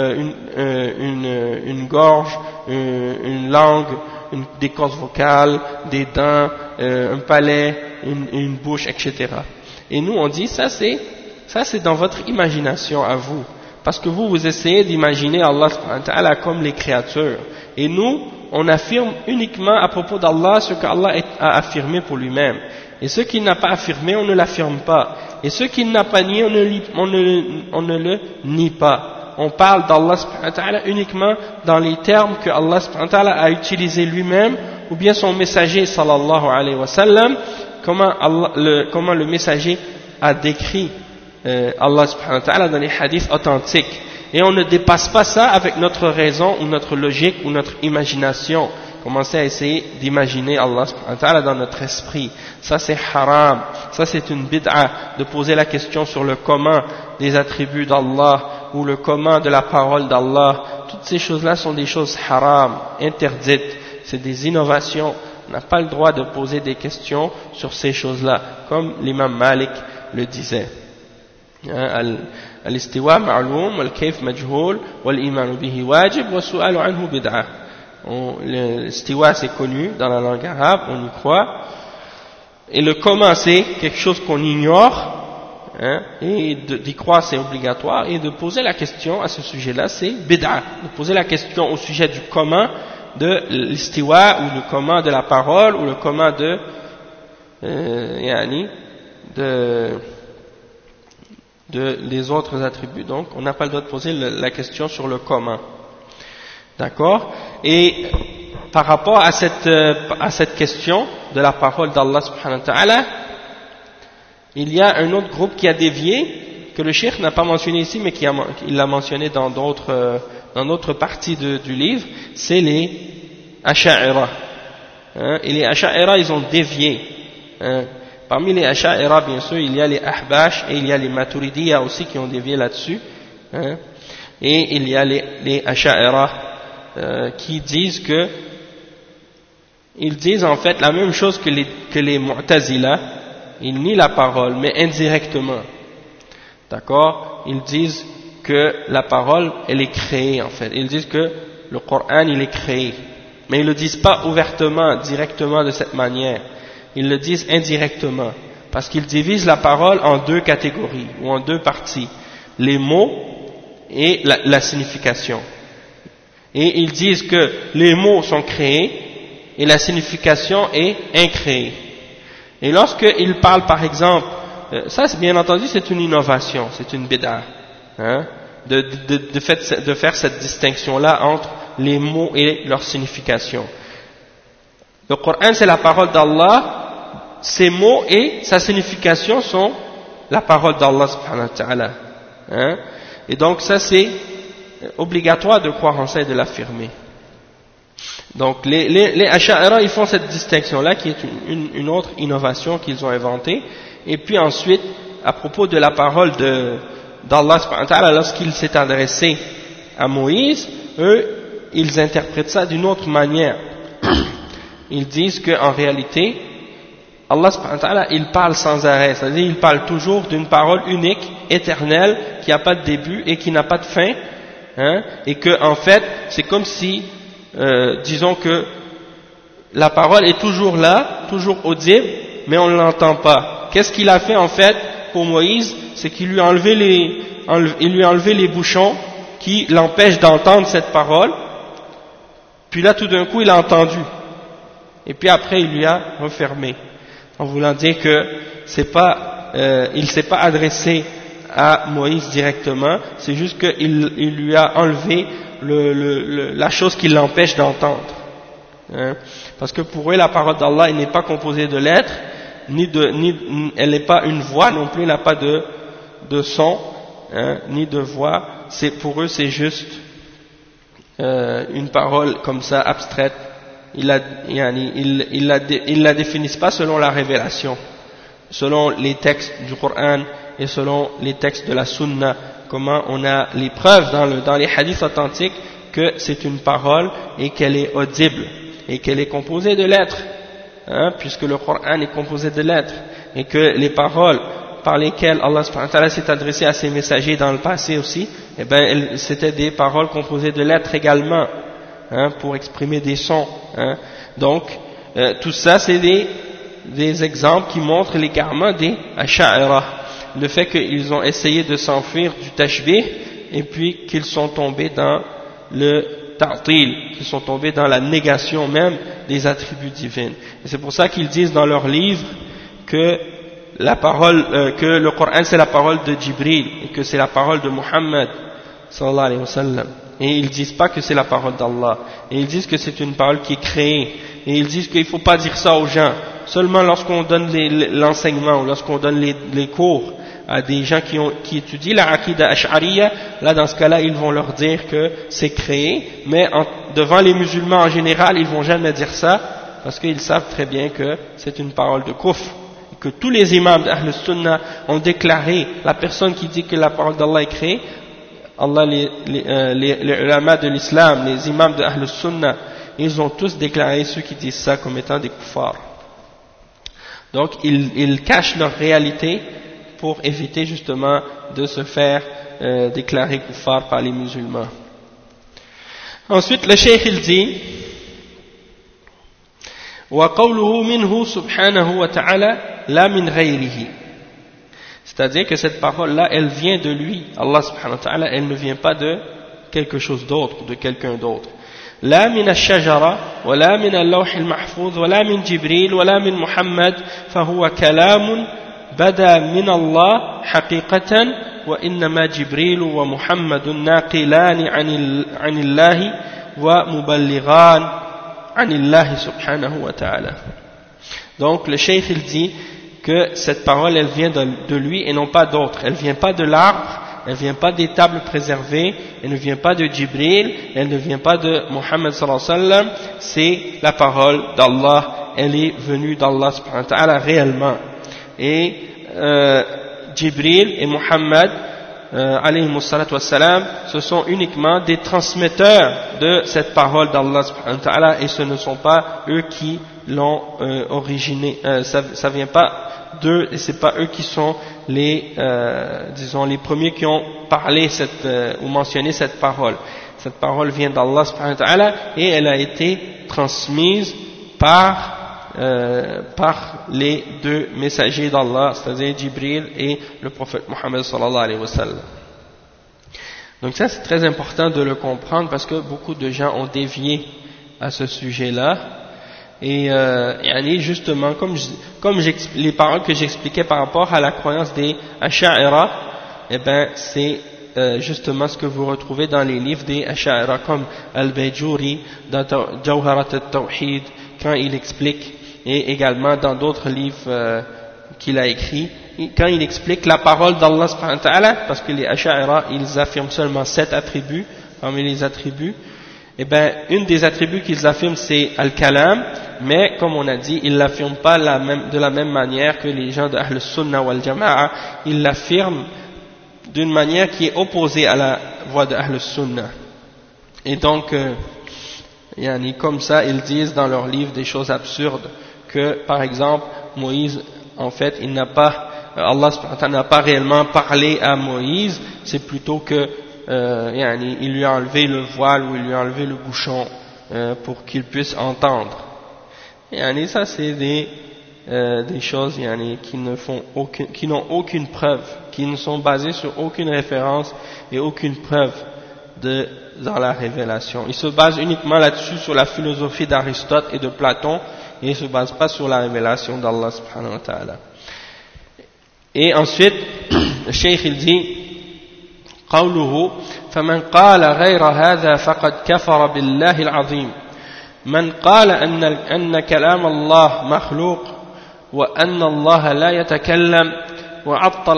Speaker 1: une gorge, une langue, des cordes vocales, des dents, un palais, une bouche, etc. Et nous on dit ça c'est dans votre imagination à vous. Parce que vous essayez d'imaginer Allah subhanahu wa ta'ala comme les créatures. Et nous, on affirme uniquement à propos d'Allah ce qu'Allah a affirmé pour lui-même. Et ce qu'il n'a pas affirmé, on ne l'affirme pas. Et ce qu'il n'a pas nié, on ne le nie pas. On parle d'Allah subhanahu wa ta'ala uniquement dans les termes que Allah subhanahu wa ta'ala a utilisé lui-même, ou bien son messager sallallahu alayhi wa sallam, comment le messager a décrit Allah subhanahu wa ta'ala dans les hadiths authentiques. Et on ne dépasse pas ça avec notre raison ou notre logique ou notre imagination. Commencer à essayer d'imaginer Allah subhanahu wa ta'ala dans notre esprit. Ça c'est haram. Ça c'est une bid'a de poser la question sur le comment des attributs d'Allah ou le comment de la parole d'Allah. Toutes ces choses-là sont des choses haram, interdites. C'est des innovations. On n'a pas le droit de poser des questions sur ces choses-là, comme l'imam Malik le disait. الاستواء معلوم والكيف مجهول والإيمان به واجب والسؤال عنه بدعة. L'istiwa c'est connu dans la langue arabe, on y croit, et le comment c'est quelque chose qu'on ignore, hein, et d'y croire c'est obligatoire, et de poser la question à ce sujet-là c'est bid'a, de poser la question au sujet du comment de l'istiwa, ou le comment de la parole, ou le comment de les autres attributs. Donc on n'a pas le droit de poser la question sur le comment, d'accord. Et par rapport à cette question de la parole d'Allah subhanahu wa ta'ala, il y a un autre groupe qui a dévié, que le cheikh n'a pas mentionné ici, mais il l'a mentionné dans d'autres parties du livre, c'est les Asha'ira. Hein, et les Asha'ira, ils ont dévié. Hein. Parmi les Asha'ira, bien sûr, il y a les Ahbash et il y a les Maturidiyya aussi qui ont dévié là-dessus. Hein. Et il y a les Asha'ira qui disent ils disent en fait la même chose que les Mu'tazila. Ils nient la parole, mais indirectement. D'accord? Ils disent que la parole, elle est créée en fait. Ils disent que le Coran, il est créé. Mais ils ne le disent pas ouvertement, directement de cette manière. Ils le disent indirectement. Parce qu'ils divisent la parole en deux catégories, ou en deux parties. Les mots et la signification. Et ils disent que les mots sont créés et la signification est incréée. Et lorsqu'ils parlent par exemple, ça bien entendu c'est une innovation, c'est une bid'a, hein, de faire cette distinction-là entre les mots et leur signification. Le Coran c'est la parole d'Allah, ses mots et sa signification sont la parole d'Allah subhanahu wa ta'ala. Hein, et donc ça c'est obligatoire de croire en ça et de l'affirmer. Donc les Asha'ira ils font cette distinction-là qui est une autre innovation qu'ils ont inventée. Et puis ensuite, à propos de la parole d'Allah subhanahu wa ta'ala, lorsqu'il s'est adressé à Moïse, eux, ils interprètent ça d'une autre manière. Ils disent qu'en réalité, Allah subhanahu wa ta'ala, il parle sans arrêt, c'est-à-dire il parle toujours d'une parole unique, éternelle, qui n'a pas de début et qui n'a pas de fin, hein, et que en fait, c'est comme si disons que la parole est toujours là, toujours audible, mais on ne l'entend pas. Qu'est-ce qu'il a fait en fait pour Moïse? C'est qu'il lui a enlevé les bouchons qui l'empêchent d'entendre cette parole, puis là tout d'un coup il a entendu, et puis après il lui a refermé, en voulant dire que il ne s'est pas adressé à Moïse directement, c'est juste qu'il lui a enlevé la chose qui l'empêche d'entendre. Hein? Parce que pour eux, la parole d'Allah, elle n'est pas composée de lettres, elle n'est pas une voix non plus, elle n'a pas de son, hein, ni de voix. Pour eux, c'est juste une parole comme ça, abstraite. Ils la définissent pas selon la révélation, selon les textes du Coran et selon les textes de la Sunna. Comment on a les preuves dans les hadiths authentiques que c'est une parole et qu'elle est audible et qu'elle est composée de lettres, hein, puisque le Coran est composé de lettres, et que les paroles par lesquelles Allah subhanahu wa ta'ala s'est adressé à ses messagers dans le passé aussi, eh ben c'était des paroles composées de lettres également, hein, pour exprimer des sons, hein. Donc tout ça c'est des exemples qui montrent l'égarement des Asha'ira, le fait qu'ils ont essayé de s'enfuir du tashbih et puis qu'ils sont tombés dans le ta'til, qu'ils sont tombés dans la négation même des attributs divins. Et c'est pour ça qu'ils disent dans leur livre que que le Coran c'est la parole de Jibril et que c'est la parole de Muhammad sallallahu alayhi wa sallam. Et ils disent pas que c'est la parole d'Allah. Et ils disent que c'est une parole qui est créée. Et ils disent qu'il ne faut pas dire ça aux gens. Seulement lorsqu'on donne l'enseignement ou lorsqu'on donne les cours à des gens qui étudient la Aqidah Ash'ariyya, là dans ce cas-là ils vont leur dire que c'est créé, mais devant les musulmans en général ils vont jamais dire ça, parce qu'ils savent très bien que c'est une parole de kufr, et que tous les imams d'Ahl Sunnah ont déclaré, la personne qui dit que la parole d'Allah est créée, les ulama de l'islam, les imams d'Ahl Sunnah, ils ont tous déclaré ceux qui disent ça comme étant des kuffars. Donc ils cachent leur réalité pour éviter justement de se faire déclarer kuffar par les musulmans. Ensuite le cheikh il dit وَقَوْلُهُ مِنْهُ سُبْحَانَهُ وَتَعَالَى لَا مِنْ غَيْرِهِ. C'est-à-dire que cette parole-là, elle vient de lui, Allah subhanahu wa ta'ala, elle ne vient pas de quelque chose d'autre, de quelqu'un d'autre. لا من الشجرة ولا من اللوح المحفوظ ولا من جبريل ولا من محمد فهو كلام بدا من الله حقيقة وإنما جبريل ومحمد ناقلان عن الله ومبلغان عن الله سبحانه وتعالى. Donc le cheikh il dit que cette parole elle vient de lui et non pas d'autre. Elle vient pas de l'arbre, elle vient pas des tables préservées, elle ne vient pas de Jibril, elle ne vient pas de Muhammad sallallahu alayhi wa sallam. C'est la parole d'Allah, elle est venue d'Allah subhanahu wa ta'ala réellement. Et Jibril et Muhammad alayhi salatu wassalam, ce sont uniquement des transmetteurs de cette parole d'Allah subhanahu wa ta'ala et ce ne sont pas eux qui l'ont originé, ça vient pas d'eux et c'est pas eux qui sont les disons les premiers qui ont parlé ou mentionné cette parole. Cette parole vient d'Allah subhanahu wa ta'ala et elle a été transmise par les deux messagers d'Allah, c'est-à-dire Jibril et le prophète Muhammad sallallahu alayhi wa sallam. Donc ça c'est très important de le comprendre parce que beaucoup de gens ont dévié à ce sujet-là et justement comme les paroles que j'expliquais par rapport à la croyance des Asha'ira, eh ben c'est justement ce que vous retrouvez dans les livres des Asha'ira comme Al-Bayjuri dans Jawharat al-Tawhid quand il explique, et également dans d'autres livres qu'il a écrits, quand il explique la parole d'Allah subhanahu wa ta'ala, parce que les Asha'ira ils affirment seulement 7 attributs parmi les attributs, et ben une des attributs qu'ils affirment c'est Al-Kalam, mais comme on a dit ils l'affirment pas de la même manière que les gens de Ahl Sunnah wal Jama'a, ils l'affirment d'une manière qui est opposée à la voie de Ahl Sunnah. Et donc comme ça ils disent dans leurs livres des choses absurdes, que par exemple Moïse en fait Allah subhanahu wa ta'ala n'a pas réellement parlé à Moïse, c'est plutôt que il lui a enlevé le voile ou il lui a enlevé le bouchon pour qu'il puisse entendre. Ça c'est des choses qui n'ont aucune preuve, qui ne sont basées sur aucune référence et aucune preuve dans la révélation. Ils se basent uniquement là-dessus sur la philosophie d'Aristote et de Platon et ils ne se basent pas sur la révélation d'Allah subhanahu wa ta'ala. Et ensuite le cheikh il dit قوله فمن قال غير هذا فقد كفر بالله العظيم من قال أن كلام الله مخلوق وأن الله لا يتكلم وعطل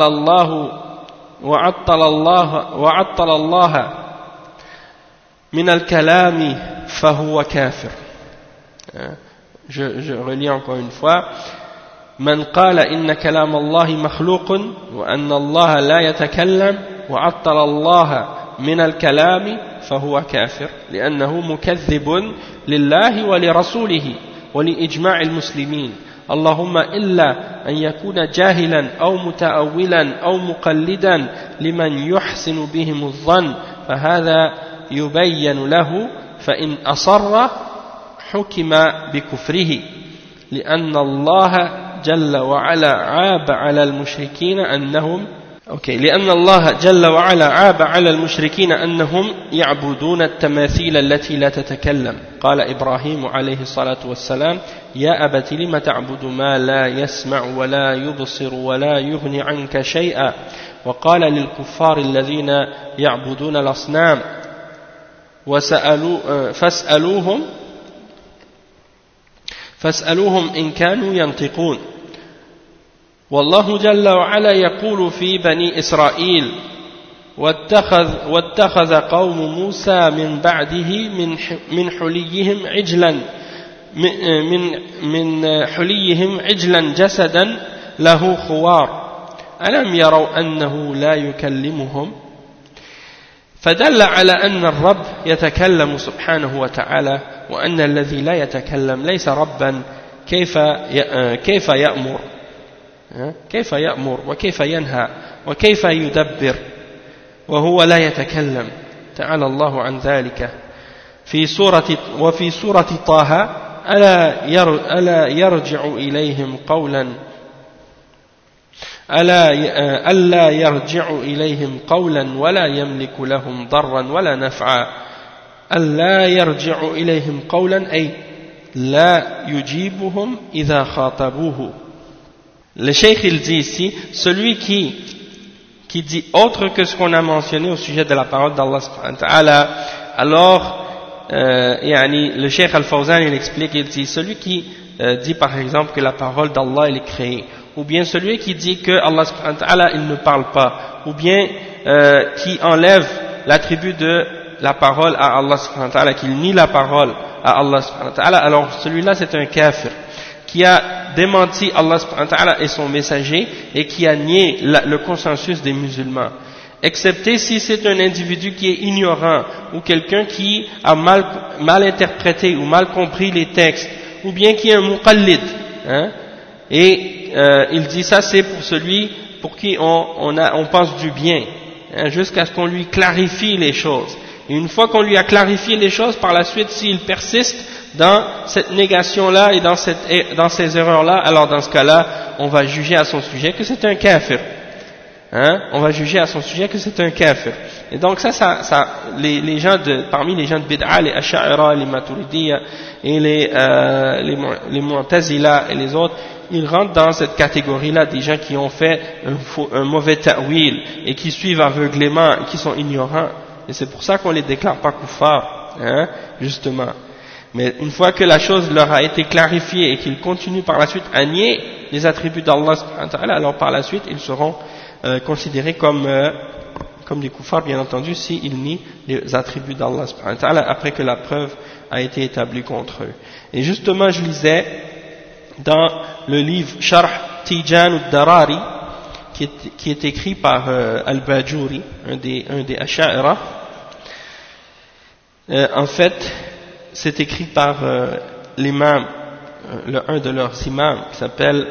Speaker 1: الله من الكلام فهو كافر. Je relis encore une fois. من قال إن كلام الله مخلوق وأن الله لا يتكلم وعطل الله من الكلام فهو كافر لأنه مكذب لله ولرسوله ولإجماع المسلمين اللهم إلا أن يكون جاهلا أو متأولا أو مقلدا لمن يحسن بهم الظن فهذا يبين له فإن أصر حكم بكفره لأن الله جل وعلا عاب على المشركين أنهم يعبدون التماثيل التي لا تتكلم. قال إبراهيم عليه الصلاة والسلام يا أبت لم تعبد ما لا يسمع ولا يبصر ولا يغني عنك شيئا. وقال للكفار الذين يعبدون الأصنام فاسألوهم إن كانوا ينطقون. والله جل وعلا يقول في بني إسرائيل واتخذ قوم موسى من بعده من حليهم عجلا جسدا له خوار ألم يروا أنه لا يكلمهم. فدل على أن الرب يتكلم سبحانه وتعالى وأن الذي لا يتكلم ليس ربا. كيف يأمر وكيف ينهى وكيف يدبر وهو لا يتكلم تعالى الله عن ذلك. وفي سورة طه ألا يرجع إليهم قولا ألا يرجع إليهم قولا ولا يملك لهم ضرا ولا نفعا ألا يرجع إليهم قولا أي لا يجيبهم إذا خاطبوه. Le cheikh il dit ici, celui qui dit autre que ce qu'on a mentionné au sujet de la parole d'Allah subhanahu wa ta'ala, alors le cheikh Al-Fawzan il explique, il dit celui qui dit par exemple que la parole d'Allah elle est créée, ou bien celui qui dit que Allah subhanahu wa ta'ala il ne parle pas, ou bien qui enlève l'attribut de la parole à Allah subhanahu wa ta'ala, qu'il nie la parole à Allah subhanahu wa ta'ala, alors celui-là c'est un kafir qui a démenti Allah subhanahu wa ta'ala et son messager et qui a nié le consensus des musulmans, excepté si c'est un individu qui est ignorant ou quelqu'un qui a mal interprété ou mal compris les textes, ou bien qui est un muqallid, et il dit ça c'est pour celui pour qui on pense du bien, jusqu'à ce qu'on lui clarifie les choses. Et une fois qu'on lui a clarifié les choses, par la suite, s'il persiste dans cette négation-là et dans ces erreurs-là, alors dans ce cas-là, on va juger à son sujet que c'est un kafir. On va juger à son sujet que c'est un kafir. Et donc les gens parmi les gens de Bid'a, les Ash'ara, les Maturidiyya et les Mu'tazila et les autres, ils rentrent dans cette catégorie-là des gens qui ont fait un mauvais ta'wil et qui suivent aveuglément et qui sont ignorants. Et c'est pour ça qu'on les déclare pas kuffar, justement. Mais une fois que la chose leur a été clarifiée et qu'ils continuent par la suite à nier les attributs d'Allah, alors par la suite ils seront considérés comme des kuffars, bien entendu, s'ils nient les attributs d'Allah après que la preuve a été établie contre eux. Et justement, je lisais dans le livre Sharh Tijan ad-Darari, qui est écrit par Al-Bajuri, un des Asha'ira. En fait, c'est écrit par l'imam, un de leurs imams, qui s'appelle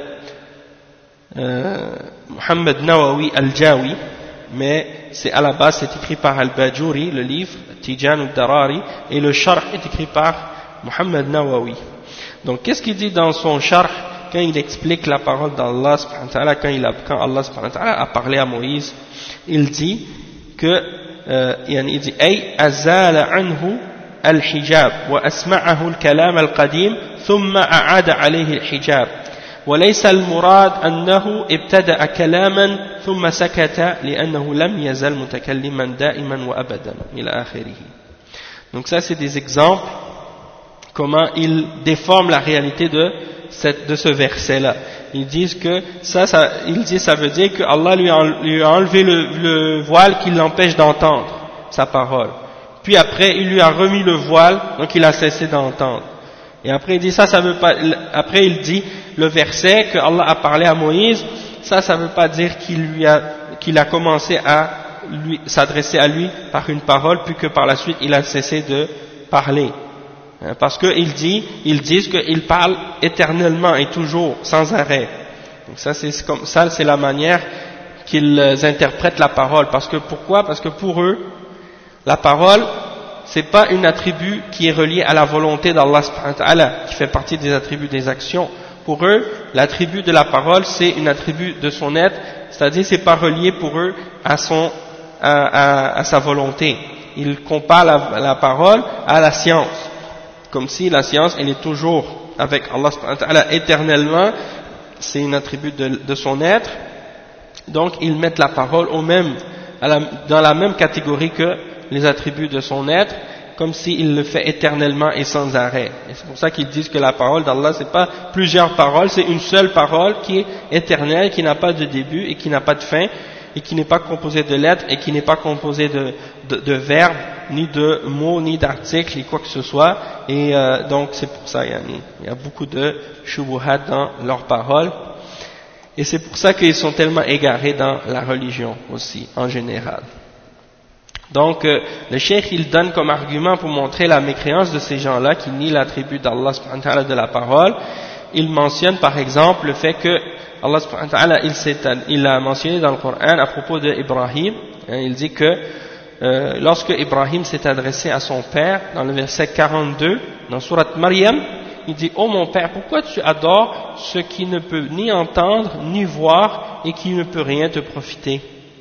Speaker 1: Muhammad Nawawi Al-Jawi, mais à la base c'est écrit par Al-Bajuri, le livre Tijan ad-Darari, et le Sharh est écrit par Muhammad Nawawi. Donc qu'est-ce qu'il dit dans son Sharh quand il explique la parole d'Allah subhanahu wa ta'ala, quand Allah subhanahu wa ta'ala a parlé à Moïse, il dit que il dit ay azala anhu al-hijab wa asma'ahu al-kalam al-qadim thumma a'ada alayhi al-hijab wa laysa al-murad annahu ibtada'a kalaman thumma sakata li'annahu lam yazal mutakalliman da'iman wa abadan ila akhirih. Donc ça c'est des exemples comment ils déforment la réalité de ce verset-là. Ils disent que ça veut dire que Allah lui a enlevé le voile qui l'empêche d'entendre sa parole. Puis après, il lui a remis le voile, donc il a cessé d'entendre. Et après, il dit ça veut pas, après il dit, le verset que Allah a parlé à Moïse, ça veut pas dire qu'il a commencé à s'adresser à lui par une parole, puis que par la suite, il a cessé de parler. Parce qu'ils disent qu'ils parlent éternellement et toujours, sans arrêt. Donc ça c'est la manière qu'ils interprètent la parole. Pourquoi? Parce que pour eux, la parole, c'est pas un attribut qui est relié à la volonté d'Allah subhanahu wa ta'ala, qui fait partie des attributs des actions. Pour eux, l'attribut de la parole, c'est un attribut de son être, c'est-à-dire c'est pas relié pour eux à sa volonté. Ils comparent la parole à la science. Comme si la science, elle est toujours avec Allah subhanahu wa ta'ala éternellement, c'est un attribut de son être. Donc ils mettent la parole dans la même catégorie que les attributs de son être, comme s'il le fait éternellement et sans arrêt. Et c'est pour ça qu'ils disent que la parole d'Allah, c'est pas plusieurs paroles, c'est une seule parole qui est éternelle, qui n'a pas de début et qui n'a pas de fin, et qui n'est pas composée de lettres et qui n'est pas composée de verbes, ni de mots, ni d'articles, ni quoi que ce soit. Et donc c'est pour ça, il y a beaucoup de shubuhat dans leurs paroles. Et c'est pour ça qu'ils sont tellement égarés dans la religion aussi, en général. Donc le cheikh il donne comme argument pour montrer la mécréance de ces gens-là qui nient l'attribut d'Allah subhanahu wa ta'ala de la parole. Il mentionne par exemple le fait que Allah subhanahu wa ta'ala il a mentionné dans le Coran à propos d'Ibrahim, il dit que lorsque Ibrahim s'est adressé à son père dans le verset 42 dans sourate Maryam, il dit: oh mon père, pourquoi tu adores ce qui ne peut ni entendre ni voir et qui ne peut rien te profiter?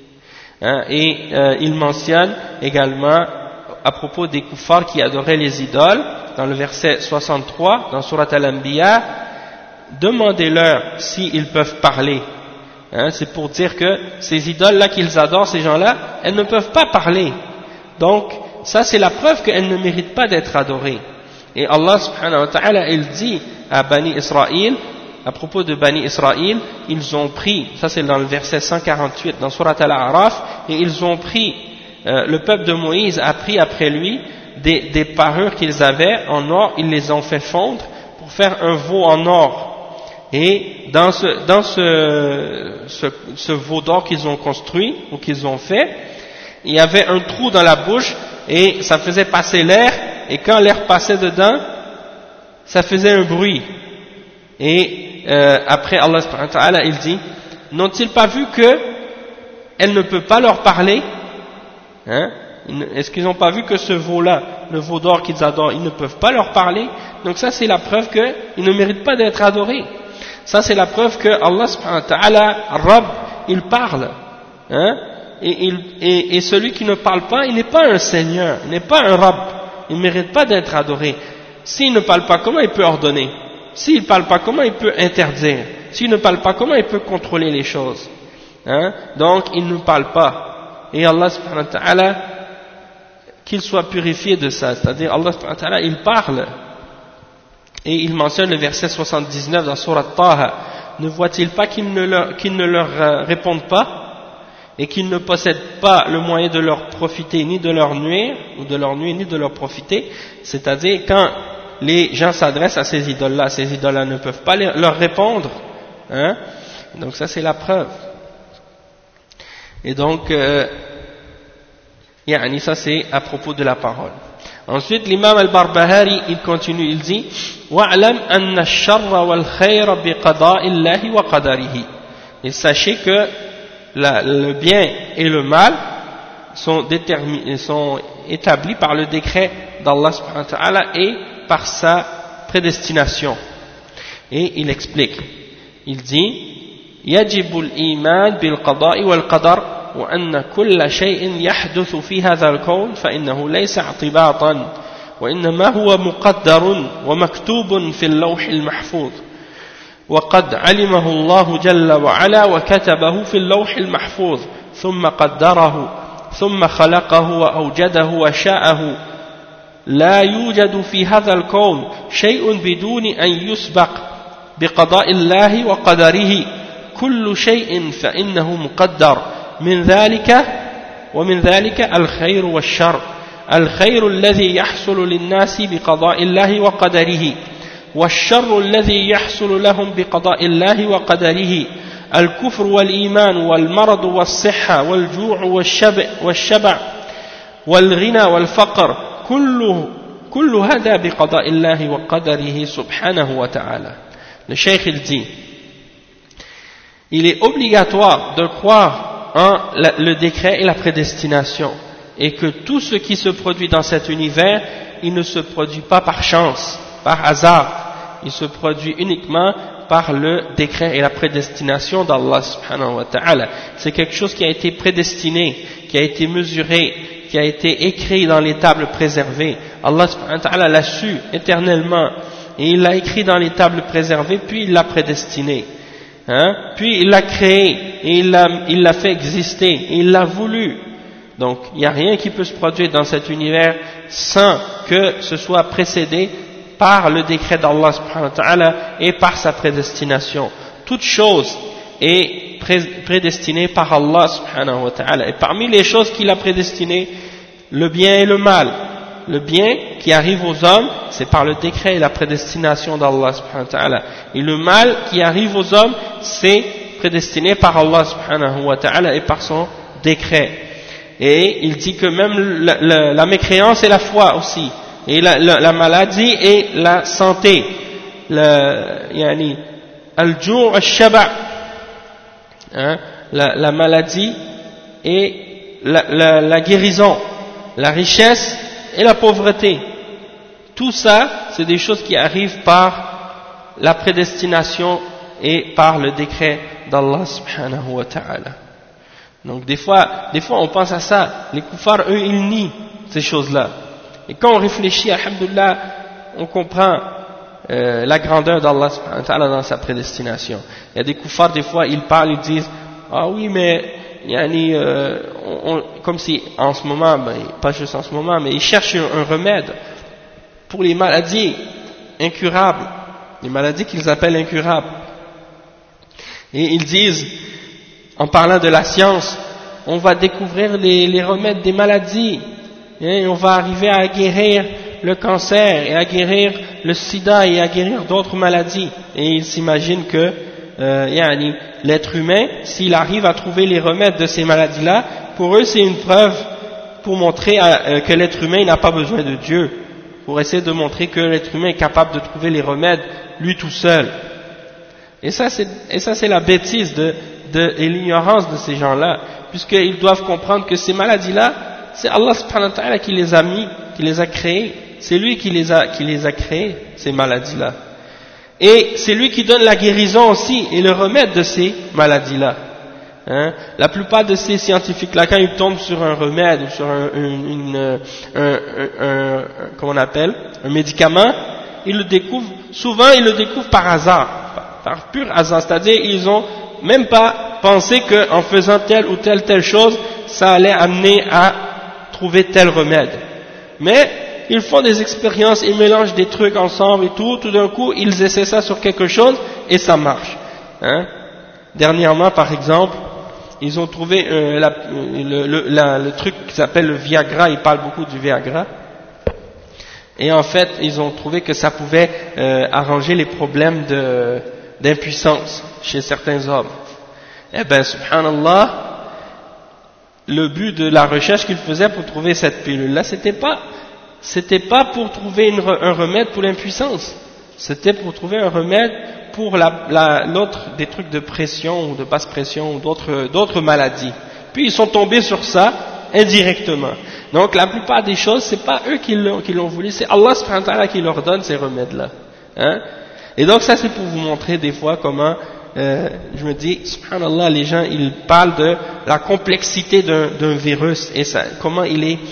Speaker 1: Il mentionne également à propos des kuffars qui adoraient les idoles, dans le verset 63, dans Surat Al-Anbiya, demandez-leur s'ils peuvent parler. C'est pour dire que ces idoles-là qu'ils adorent, ces gens-là, elles ne peuvent pas parler. Donc, ça c'est la preuve qu'elles ne méritent pas d'être adorées. Et Allah subhanahu wa ta'ala, il dit à Bani Israël, à propos de Bani Israël, ils ont pris, ça c'est dans le verset 148 dans Surat Al-A'raf, et ils ont pris, le peuple de Moïse a pris après lui des parures qu'ils avaient en or, ils les ont fait fondre pour faire un veau en or. Et dans ce veau d'or qu'ils ont construit ou qu'ils ont fait, il y avait un trou dans la bouche et ça faisait passer l'air, et quand l'air passait dedans, ça faisait un bruit. Et après Allah subhanahu wa ta'ala, il dit: n'ont-ils pas vu que elle ne peut pas leur parler? Est-ce qu'ils n'ont pas vu que ce veau-là, le veau d'or qu'ils adorent, ils ne peuvent pas leur parler? Donc ça c'est la preuve qu'ils ne méritent pas d'être adorés. Ça c'est la preuve que Allah subhanahu wa ta'ala, Rabb, il parle. Et celui qui ne parle pas, il n'est pas un Seigneur, il n'est pas un Rabb, il ne mérite pas d'être adoré. S'il ne parle pas, comment il peut ordonner? S'il ne parle pas, comment il peut interdire? S'il ne parle pas, comment il peut contrôler les choses? Donc il ne parle pas. Et Allah subhanahu wa ta'ala, qu'il soit purifié de ça, c'est-à-dire Allah subhanahu wa ta'ala, il parle. Et il mentionne le verset 79 dans Surat Taha: ne voit-il pas qu'ils ne leur répondent pas et qu'ils ne possèdent pas le moyen de leur profiter ni de leur nuire, ou de leur nuire ni de leur profiter? C'est-à-dire quand les gens s'adressent à ces idoles-là ne peuvent pas leur répondre. Donc ça c'est la preuve. Et donc, ça c'est à propos de la parole. Ensuite, l'imam al-Barbahari, il continue, il dit: وَاعْلَمْ أَنَّ الشَّرَّ وَالْخَيْرَ بِقَضَاءِ اللَّهِ وَقَدَرِهِ. Et sachez que le bien et le mal sont établis par le décret d'Allah subhanahu wa ta'ala et par sa prédestination. Et il explique, il dit: يجب الإيمان بالقضاء والقدر وأن كل شيء يحدث في هذا الكون فإنه ليس اعتباطا وإنما هو مقدر ومكتوب في اللوح المحفوظ وقد علمه الله جل وعلا وكتبه في اللوح المحفوظ ثم قدره ثم خلقه وأوجده وشاءه لا يوجد في هذا الكون شيء بدون أن يسبق بقضاء الله وقدره كل شيء فإنه مقدر من ذلك الخير والشر الخير الذي يحصل للناس بقضاء الله وقدره والشر الذي يحصل لهم بقضاء الله وقدره الكفر والإيمان والمرض والصحة والجوع والشبع والغنى والفقر كل هذا بقضاء الله وقدره سبحانه وتعالى. Le cheikh il dit: il est obligatoire de croire en le décret et la prédestination, et que tout ce qui se produit dans cet univers, il ne se produit pas par chance, par hasard, il se produit uniquement par le décret et la prédestination d'Allah subhanahu wa ta'ala. C'est quelque chose qui a été prédestiné, qui a été mesuré, qui a été écrit dans les tables préservées. Allah subhanahu wa ta'ala l'a su éternellement, et il l'a écrit dans les tables préservées, puis il l'a prédestiné. Puis il l'a créé, et il l'a fait exister, et il l'a voulu. Donc il n'y a rien qui peut se produire dans cet univers sans que ce soit précédé par le décret d'Allah subhanahu wa ta'ala et par sa prédestination. Toute chose est prédestinée par Allah subhanahu wa ta'ala. Et parmi les choses qu'il a prédestinées, le bien et le mal. Le bien qui arrive aux hommes, c'est par le décret et la prédestination d'Allah subhanahu wa ta'ala. Et le mal qui arrive aux hommes, c'est prédestiné par Allah subhanahu wa ta'ala et par son décret. Et il dit que même la mécréance et la foi aussi, et la maladie et la santé, al-ju' al-shaba', la maladie et la guérison, la richesse et la pauvreté, tout ça c'est des choses qui arrivent par la prédestination et par le décret d'Allah subhanahu wa ta'ala. Donc des fois on pense à ça. Les kuffars, eux, ils nient ces choses-là. Et quand on réfléchit, alhamdoulilah, on comprend la grandeur d'Allah subhanahu wa ta'ala dans sa prédestination. Il y a des kuffars, des fois, ils parlent, ils disent ah oui, mais yani, comme si en ce moment, pas juste en ce moment, mais ils cherchent un remède pour les maladies incurables, les maladies qu'ils appellent incurables. Et ils disent, en parlant de la science, on va découvrir les remèdes des maladies, et on va arriver à guérir le cancer, et à guérir le sida, et à guérir d'autres maladies. Et ils s'imaginent que l'être humain, s'il arrive à trouver les remèdes de ces maladies-là, pour eux c'est une preuve pour montrer que l'être humain n'a pas besoin de Dieu, pour essayer de montrer que l'être humain est capable de trouver les remèdes lui tout seul. Et ça c'est la bêtise et l'ignorance de ces gens-là, puisqu'ils doivent comprendre que ces maladies-là, c'est Allah subhanahu wa ta'ala qui les a mis, qui les a créées. C'est lui qui les a créées, ces maladies-là. Et c'est lui qui donne la guérison aussi et le remède de ces maladies-là. Hein? La plupart de ces scientifiques-là, quand ils tombent sur un remède ou sur comment on appelle, un médicament, ils le découvrent, souvent ils le découvrent par hasard, par pur hasard, c'est-à-dire ils ont même pas pensé qu'en faisant telle ou telle chose, ça allait amener à trouver tel remède. Mais ils font des expériences, ils mélangent des trucs ensemble et tout d'un coup ils essaient ça sur quelque chose et ça marche. Hein? Dernièrement par exemple, ils ont trouvé le truc qui s'appelle le Viagra, ils parlent beaucoup du Viagra, et en fait ils ont trouvé que ça pouvait arranger les problèmes d'impuissance chez certains hommes. Eh ben subhanallah, le but de la recherche qu'ils faisaient pour trouver cette pilule-là, c'était pas pour trouver un remède pour l'impuissance, c'était pour trouver un remède pour l'autre, des trucs de pression ou de basse pression ou d'autres maladies. Puis ils sont tombés sur ça indirectement. Donc la plupart des choses, c'est pas eux qui l'ont voulu, c'est Allah subhanahu wa ta'ala qui leur donne ces remèdes-là. Hein? Et donc ça c'est pour vous montrer des fois comment, je me dis, subhanallah, les gens ils parlent de la complexité d'un virus et ça, comment il est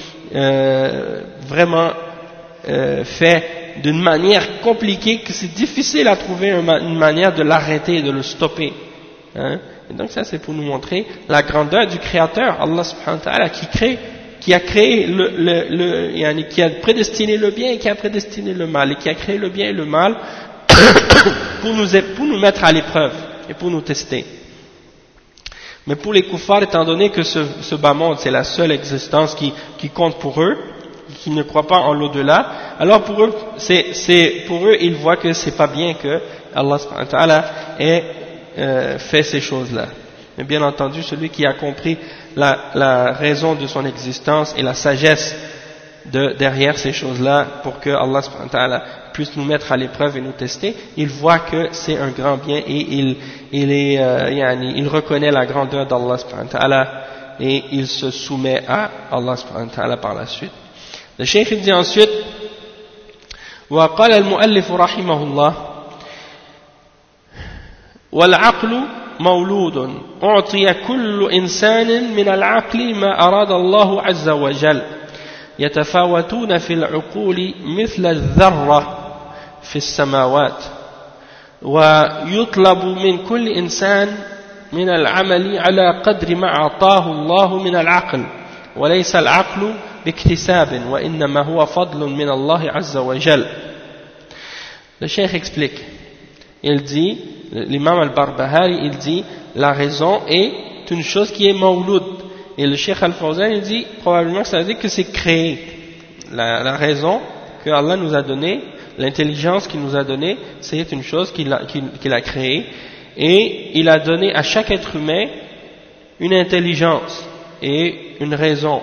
Speaker 1: vraiment fait d'une manière compliquée que c'est difficile à trouver une manière de l'arrêter, de le stopper. Hein? Et donc ça c'est pour nous montrer la grandeur du Créateur, Allah subhanahu wa ta'ala, qui a créé qui a prédestiné le bien et qui a prédestiné le mal, et qui a créé le bien et le mal pour nous mettre à l'épreuve et pour nous tester. Mais pour les kuffars, étant donné que ce bas monde c'est la seule existence qui compte pour eux, qui ne croient pas en l'au-delà, alors pour eux, ils voient que c'est pas bien que Allah subhanahu wa ta'ala ait fait ces choses-là. Mais bien entendu, celui qui a compris la raison de son existence et la sagesse derrière ces choses-là, pour que Allah subhanahu wa ta'ala puisse nous mettre à l'épreuve et nous tester, il voit que c'est un grand bien et il reconnaît la grandeur d'Allah subhanahu wa ta'ala et il se soumet à Allah subhanahu wa ta'ala par la suite. Le cheikh dit ensuite, وقال المؤلف رحمه الله والعقل مولود أعطي كل إنسان من العقل ما أراد الله عز وجل يتفاوتون في العقول مثل الذرة في السماوات ويطلب من كل إنسان من العمل على قدر ما أعطاه الله من العقل وليس العقل باكتساب وإنما هو فضل من الله عز وجل. Le cheikh explique, il dit, l'imam al-Barbahari, il dit, la raison est une chose qui est mawloud. Et le cheikh al-Fawzan, il dit, probablement ça veut dire que c'est créé. La raison que Allah nous a donnée, l'intelligence qu'il nous a donnée, c'est une chose qu'il a créée. Et il a donné à chaque être humain une intelligence et une raison.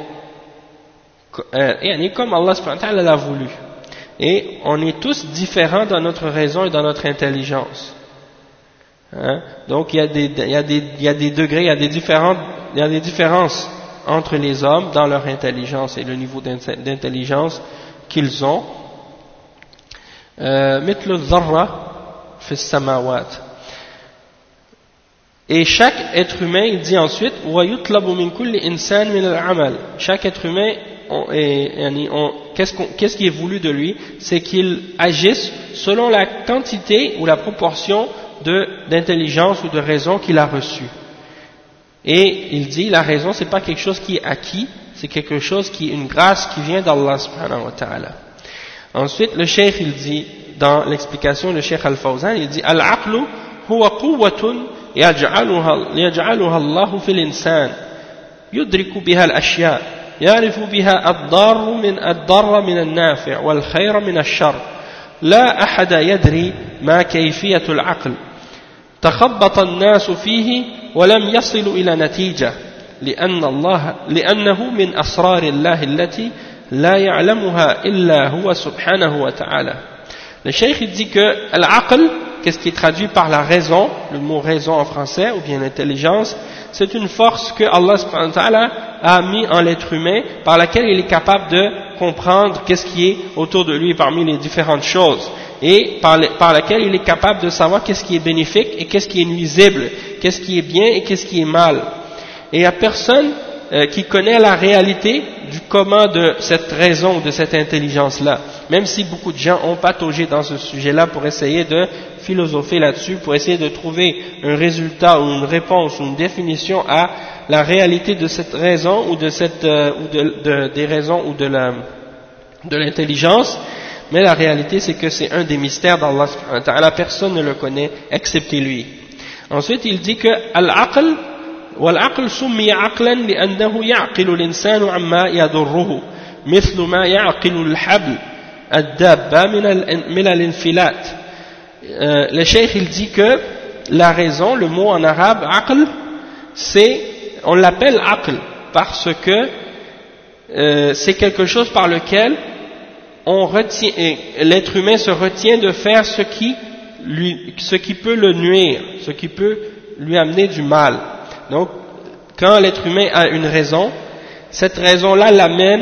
Speaker 1: Et comme Allah subhanahu wa ta'ala l'a voulu. Et on est tous différents dans notre raison et dans notre intelligence. Hein? Donc il y a des degrés, il y a des différences entre les hommes dans leur intelligence et le niveau d'intelligence qu'ils ont. مثل الذرة في السماوات. Et chaque être humain, il dit ensuite, وَيُطْلَبُ مِنْ كُلِّ إِنسَانٍ مِنَ الْعَمَلِ. Chaque être humain, qu'est-ce qui est voulu de lui? C'est qu'il agisse selon la quantité ou la proportion d'intelligence ou de raison qu'il a reçue. Et il dit, la raison, c'est pas quelque chose qui est acquis, c'est quelque chose qui est une grâce qui vient d'Allah subhanahu wa ta'ala. Ensuite, le cheikh, il dit, dans l'explication, le cheikh Al-Fawzan, il dit, Al-aqlu huwa quwwatun يجعلها الله في الإنسان يدرك بها الأشياء يعرف بها الضار من النافع والخير من الشر لا أحد يدري ما كيفية العقل تخبط الناس فيه ولم يصلوا إلى نتيجة لأنه من أسرار الله التي لا يعلمها إلا هو سبحانه وتعالى. Le cheikh dit que l'aql, qu'est-ce qui est traduit par la raison, le mot raison en français, ou bien l'intelligence, c'est une force que Allah subhanahu wa ta'ala a mis en l'être humain, par laquelle il est capable de comprendre qu'est-ce qui est autour de lui parmi les différentes choses, et par laquelle il est capable de savoir qu'est-ce qui est bénéfique et qu'est-ce qui est nuisible, qu'est-ce qui est bien et qu'est-ce qui est mal. Et il n'y a personne qui connaît la réalité du comment de cette raison, de cette intelligence-là. Même si beaucoup de gens ont pataugé dans ce sujet-là pour essayer de philosopher là-dessus, pour essayer de trouver un résultat ou une réponse ou une définition à la réalité de cette raison ou de cette des raisons ou de l'intelligence. Mais la réalité, c'est que c'est un des mystères d'Allah. Personne ne le connaît excepté lui. Ensuite, il dit que al-aql والعقل سمي عقلا لأنه يعقل الإنسان عما يضره مثل ما يعقل الحبل الدابة من الانفلات. Le cheikh il dit que la raison, le mot en arabe aql, on l'appelle aql parce que c'est quelque chose par lequel l'être humain se retient de faire ce qui peut le nuire, ce qui peut lui amener du mal. Donc, quand l'être humain a une raison, cette raison-là l'amène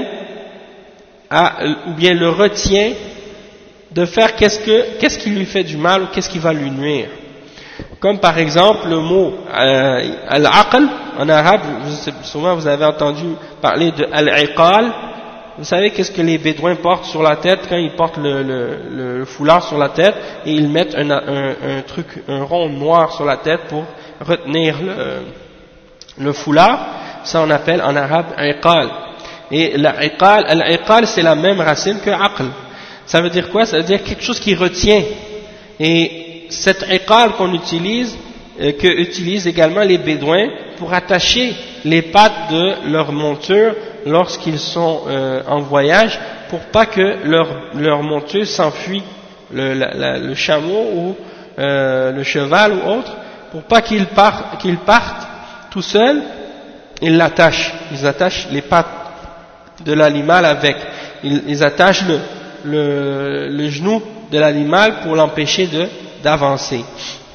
Speaker 1: ou bien le retient de faire qu'est-ce qui lui fait du mal ou qu'est-ce qui va lui nuire. Comme par exemple le mot al-aql en arabe, souvent vous avez entendu parler de al-iqal. Vous savez qu'est-ce que les bédouins portent sur la tête quand ils portent le foulard sur la tête et ils mettent un rond noir sur la tête pour retenir le foulard, ça on appelle en arabe iqal. Et al-iqal c'est la même racine que aql. Ça veut dire quoi? Ça veut dire quelque chose qui retient. Et cet iqal qu'on utilise, que utilisent également les bédouins pour attacher les pattes de leur monture lorsqu'ils sont en voyage, pour pas que leur monture s'enfuit, le chameau ou le cheval ou autre, pour pas qu'ils partent tout seul, ils l'attachent. Ils attachent les pattes de l'animal avec. Ils attachent le genou de l'animal pour l'empêcher d'avancer.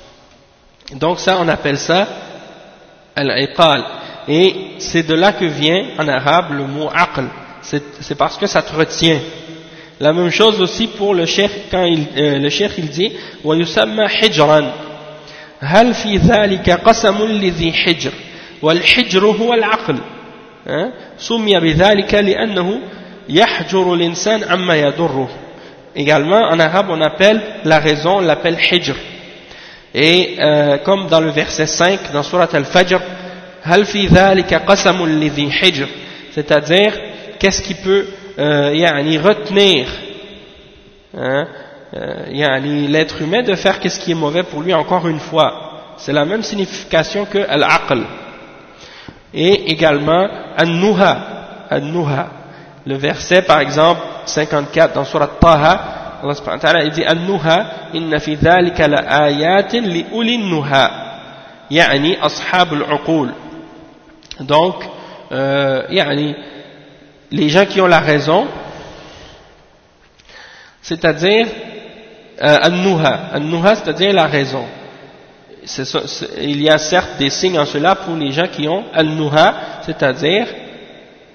Speaker 1: Donc ça, on appelle ça al-iqal. Et c'est de là que vient en arabe le mot aql. C'est parce que ça te retient. La même chose aussi pour le cheikh, quand le cheikh il dit wa yusamma hijran. هل في ذلك قسم لذي حجر والحجر هو العقل سمي بذلك لأنه يحجر الإنسان عما يضره. Également en arabe on appelle la raison, on l'appelle hijr. Et comme dans le verset 5 dans surat al-Fajr, هل في ذلك قسم لذي حجر, c'est-à-dire qu'est-ce qui peut retenir l'être humain de faire qu'est-ce qui est mauvais pour lui. Encore une fois, c'est la même signification que al-aql. Et également an-nuha, le verset par exemple 54 dans surat Taha, Allah subhanahu wa ta'ala il dit an-nuha inna fi dhalika la ayatin li ulin nuha yani ashab al-uqul. Donc les gens qui ont la raison, c'est-à-dire An-Nuha, c'est-à-dire la raison. Il y a certes des signes en cela pour les gens qui ont An-Nuha, c'est-à-dire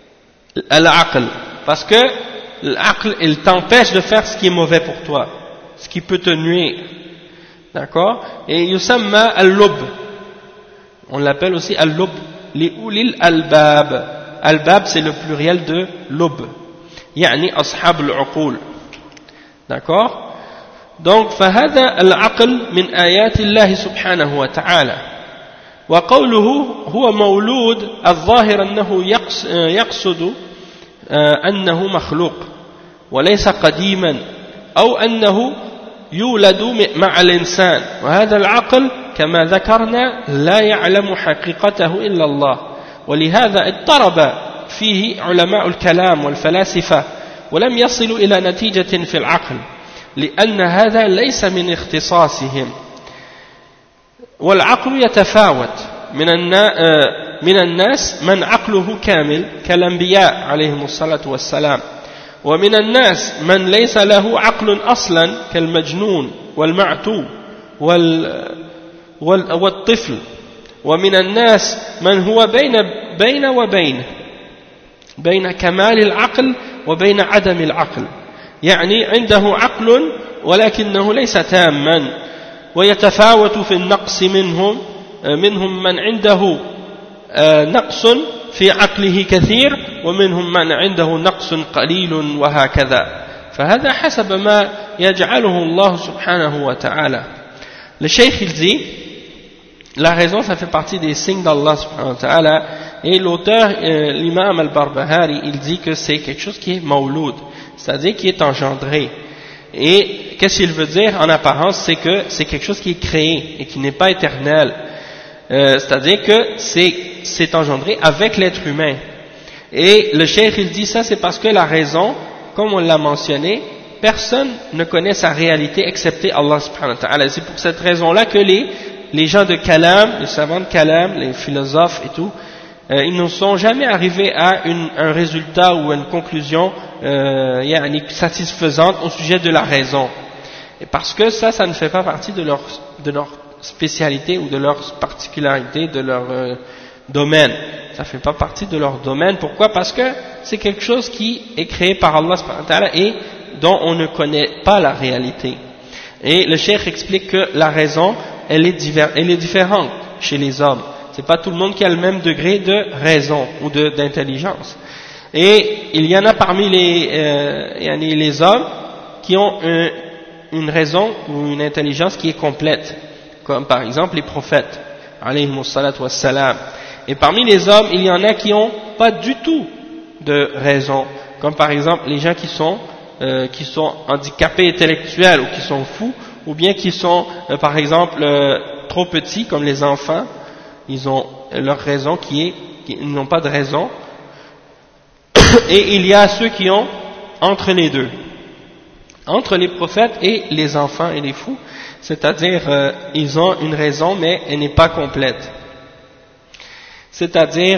Speaker 1: Al-Aql. Parce que l'Aql, il t'empêche de faire ce qui est mauvais pour toi. ce qui peut te nuire. D'accord? Et yusamma al-lub. On l'appelle aussi al-lub. Li ulil albab. Albab, c'est le pluriel de lub. Yani ashab al-uqul. D'accord? Donc, فهذا العقل من آيات الله سبحانه وتعالى. وقوله هو مولود الظاهر أنه يقصد أنه مخلوق وليس قديما أو أنه يولد مع الإنسان وهذا العقل كما ذكرنا لا يعلم حقيقته إلا الله ولهذا اضطرب فيه علماء الكلام والفلاسفة ولم يصلوا إلى نتيجة في العقل لأن هذا ليس من اختصاصهم والعقل يتفاوت من الناس من عقله كامل كالأنبياء عليهم الصلاة والسلام ومن الناس من ليس له عقل أصلا كالمجنون والمعتو والطفل ومن الناس من هو بين كمال العقل وبين عدم العقل يعني عنده عقل ولكنه ليس تاما ويتفاوت في النقص منهم من عنده نقص في عقله كثير ومنهم من عنده نقص قليل وهكذا فهذا حسب ما يجعله الله سبحانه وتعالى. Le cheikh il dit la raison ça fait partie des signes d'Allah subhanahu wa ta'ala et l'auteur l'imam al-Barbahari il dit que c'est quelque chose qui est mawloud, c'est-à-dire qui est engendré. Et qu'est-ce qu'il veut dire en apparence, c'est que c'est quelque chose qui est créé et qui n'est pas éternel. C'est-à-dire que c'est engendré avec l'être humain. Et le cheikh il dit ça, c'est parce que la raison, comme on l'a mentionné, personne ne connaît sa réalité excepté Allah subhanahu wa ta'ala. C'est pour cette raison-là que les gens de Kalam, les savants de Kalam, les philosophes et tout, ils ne sont jamais arrivés à un résultat ou à une conclusion satisfaisante au sujet de la raison. Et parce que ça ne fait pas partie de leur spécialité ou de leur particularité, de leur domaine. Ça ne fait pas partie de leur domaine. Pourquoi? Parce que c'est quelque chose qui est créé par Allah subhanahu wa ta'ala et dont on ne connaît pas la réalité. Et le cheikh explique que la raison, elle est différente chez les hommes. C'est pas tout le monde qui a le même degré de raison ou d'intelligence. Et il y en a parmi les hommes qui ont une raison ou une intelligence qui est complète, comme par exemple les prophètes, alayhimus salatu wassalam. Et parmi les hommes, il y en a qui n'ont pas du tout de raison, comme par exemple les gens qui sont handicapés intellectuels ou qui sont fous, ou bien qui sont par exemple trop petits comme les enfants. Ils ont leur raison ils n'ont pas de raison. Et il y a ceux qui ont entre les deux, entre les prophètes et les enfants et les fous, c'est-à-dire ils ont une raison mais elle n'est pas complète. C'est-à-dire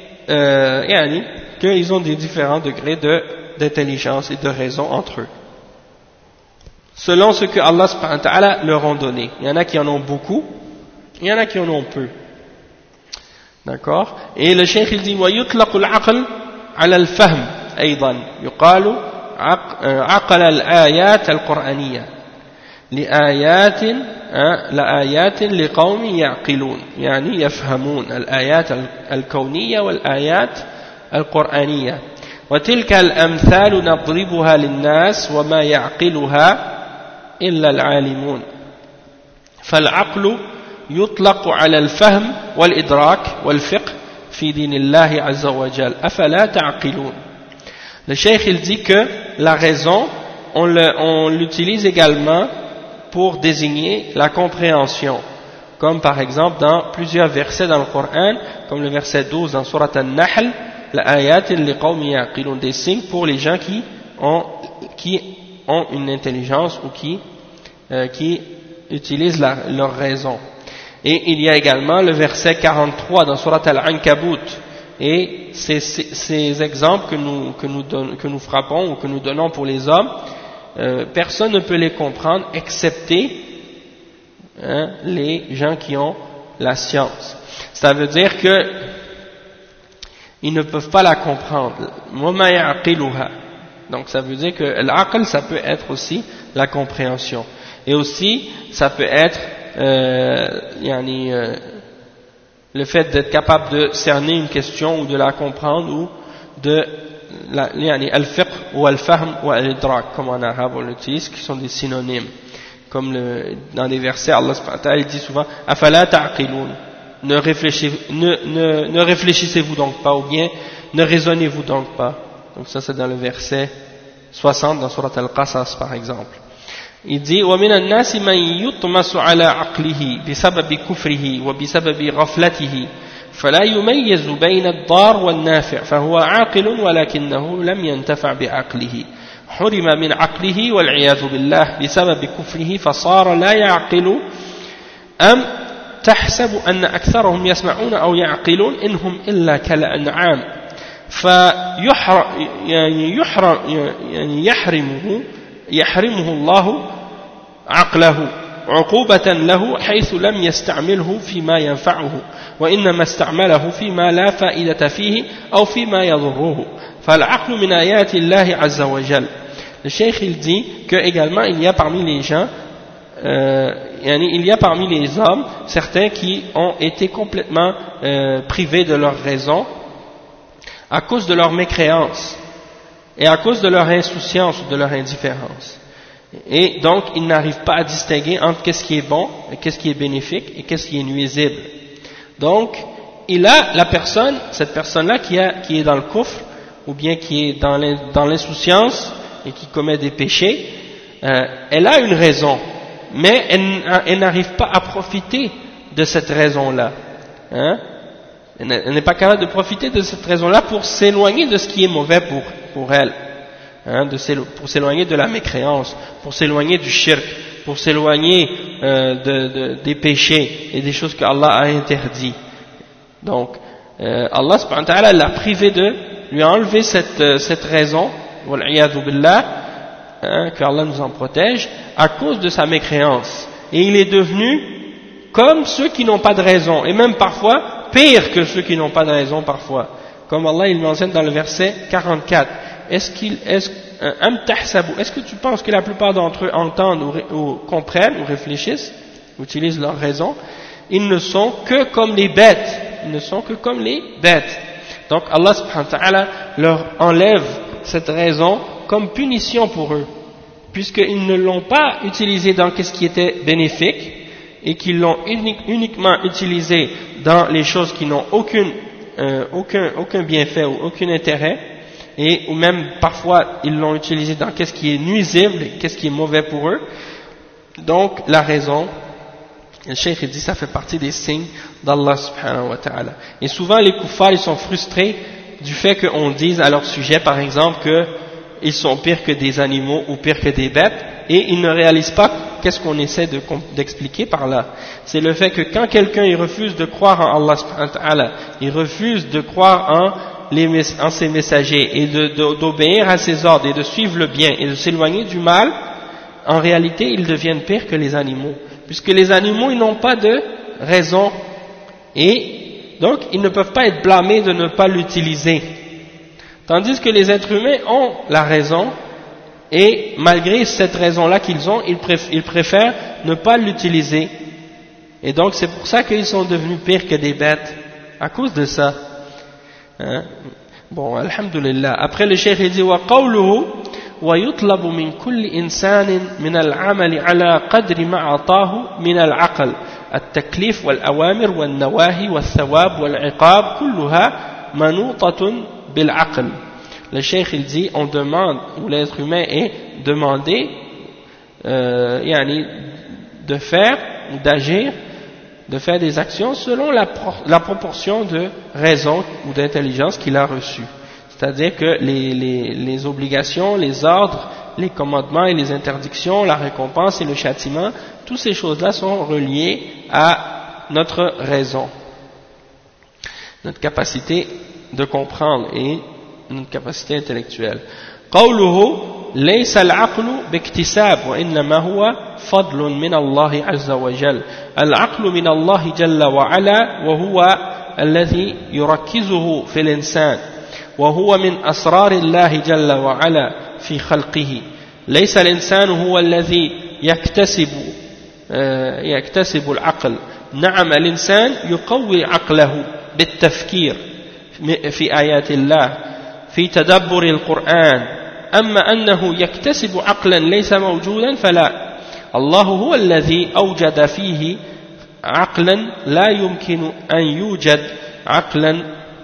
Speaker 1: qu'ils ont des différents degrés d'intelligence et de raison entre eux, selon ce que Allah subhanahu wa ta'ala leur a donné. Il y en a qui en ont beaucoup, il y en a qui en ont peu. D'accord? Et le cheikh il dit ويطلق العقل على الفهم أيضا يقال عقل الآيات القرآنية لآيات لقوم يعقلون يعني يفهمون الآيات الكونية والآيات القرآنية وتلك الأمثال نضربها للناس وما يعقلها إلا العالمون فالعقل يطلق على الفهم والإدراك والفقه في دين الله عز وجل أفلا تعقلون. Le cheikh il dit que la raison on l'utilise également pour désigner la compréhension, comme par exemple dans plusieurs versets dans le Coran, comme le verset 12 dans Surat An-Nahl, l'ayat liqawmi yaqilun, des signes pour les gens qui ont une intelligence ou qui utilisent leur raison. Et il y a également le verset 43 dans Surat Al-Ankabut. Et ces exemples que nous frappons ou que nous donnons pour les hommes, personne ne peut les comprendre excepté les gens qui ont la science. Ça veut dire que ils ne peuvent pas la comprendre. Donc ça veut dire que l'aql, ça peut être aussi la compréhension. Et aussi, ça peut être le fait d'être capable de cerner une question ou de la comprendre ou de al-fiqh ou al-fahm ou al-idrak, comme en arabe on l'utilise, qui sont des synonymes. Comme dans les versets, Allah subhanahu wa ta'ala dit souvent afala ta'qilun, ne réfléchissez-vous donc pas, ou bien ne raisonnez-vous donc pas. Donc ça c'est dans le verset 60 dans Surat Al-Qasas par exemple. Il dit وَمِنَ النَّاسِ مَنْ يُطْمَسُ عَلَى عَقْلِهِ بسبب كفره وبسبب غفلته فلا يميز بين الضار والنافع فهو عاقل ولكنه لم ينتفع بعقله حرم من عقله والعياذ بالله بسبب كفره فصار لا يعقل أم تحسب أن أكثرهم يسمعون أو يعقلون إنهم إلا كالأنعام يحرمه الله عقله عقوبة له حيث لم يستعمله فيما ينفعه وإنما استعمله فيما لا فائدة فيه أو فيما يضره فالعقل من آيات الله عز وجل. Le cheikh il dit que également il y a parmi les gens il y a parmi les hommes certains qui ont été complètement privés de leur raison à cause de leur mécréance et à cause de leur insouciance ou de leur indifférence. Et donc, ils n'arrivent pas à distinguer entre qu'est-ce qui est bon, et qu'est-ce qui est bénéfique et qu'est-ce qui est nuisible. Donc, il a cette personne-là qui est dans le kufr, ou bien qui est dans l'insouciance et qui commet des péchés, elle a une raison, mais elle n'arrive pas à profiter de cette raison-là. Hein? Elle n'est pas capable de profiter de cette raison-là pour s'éloigner de ce qui est mauvais pour elle. Hein, pour s'éloigner de la mécréance, pour s'éloigner du shirk, pour s'éloigner des péchés et des choses que Allah a interdit. Donc, Allah subhanahu wa ta'ala l'a privé lui a enlevé cette raison, wal'iyadhu billah, que Allah nous en protège, à cause de sa mécréance. Et il est devenu comme ceux qui n'ont pas de raison, et même parfois pire que ceux qui n'ont pas de raison parfois. Comme Allah il mentionne dans le verset 44. Est-ce que tu penses que la plupart d'entre eux entendent ou comprennent ou réfléchissent, utilisent leur raison? Ils ne sont que comme les bêtes. Ils ne sont que comme les bêtes. Donc Allah subhanahu wa ta'ala leur enlève cette raison comme punition pour eux, puisqu'ils ne l'ont pas utilisée dans ce qui était bénéfique et qu'ils l'ont uniquement utilisée dans les choses qui n'ont aucun bienfait ou aucun intérêt. Ou même parfois ils l'ont utilisé dans qu'est-ce qui est nuisible et qu'est-ce qui est mauvais pour eux. Donc la raison, le cheikh dit, ça fait partie des signes d'Allah subhanahu wa ta'ala. Et souvent les kuffars ils sont frustrés du fait qu'on dise à leur sujet par exemple qu'ils sont pires que des animaux ou pires que des bêtes, et ils ne réalisent pas qu'est-ce qu'on essaie d'expliquer par là. C'est le fait que quand quelqu'un il refuse de croire en Allah subhanahu wa ta'ala, il refuse de croire en ses messagers et d'obéir à ses ordres et de suivre le bien et de s'éloigner du mal, en réalité ils deviennent pires que les animaux, puisque les animaux ils n'ont pas de raison et donc ils ne peuvent pas être blâmés de ne pas l'utiliser, tandis que les êtres humains ont la raison et malgré cette raison-là qu'ils ont, ils préfèrent ne pas l'utiliser, et donc c'est pour ça qu'ils sont devenus pires que des bêtes, à cause de ça. Hein? Bon, alhamdulillah. Après le cheikh il dit وقوله ويطلب من كل إنسان من العمل على قدر ما أعطاه من العقل التكليف والأوامر والنواهي والثواب والعقاب كلها منوطة بالعقل. Le cheikh il dit on demande, ou l'être humain est demandé de faire ou d'agir, de faire des actions selon la proportion de raison ou d'intelligence qu'il a reçue. C'est-à-dire que les obligations, les ordres, les commandements et les interdictions, la récompense et le châtiment, toutes ces choses-là sont reliées à notre raison, notre capacité de comprendre et notre capacité intellectuelle. قوله ليس العقل باكتساب وإنما هو فضل من الله عز وجل. العقل من الله جل وعلا وهو الذي يركزه في الإنسان وهو من أسرار الله جل وعلا في خلقه. ليس الإنسان هو الذي يكتسب العقل. نعم الإنسان يقوي عقله بالتفكير في آيات الله في تدبر القرآن، أما أنه يكتسب عقلا ليس موجودا فلا. الله هو الذي أوجد فيه عقلا لا يمكن أن يوجد عقلا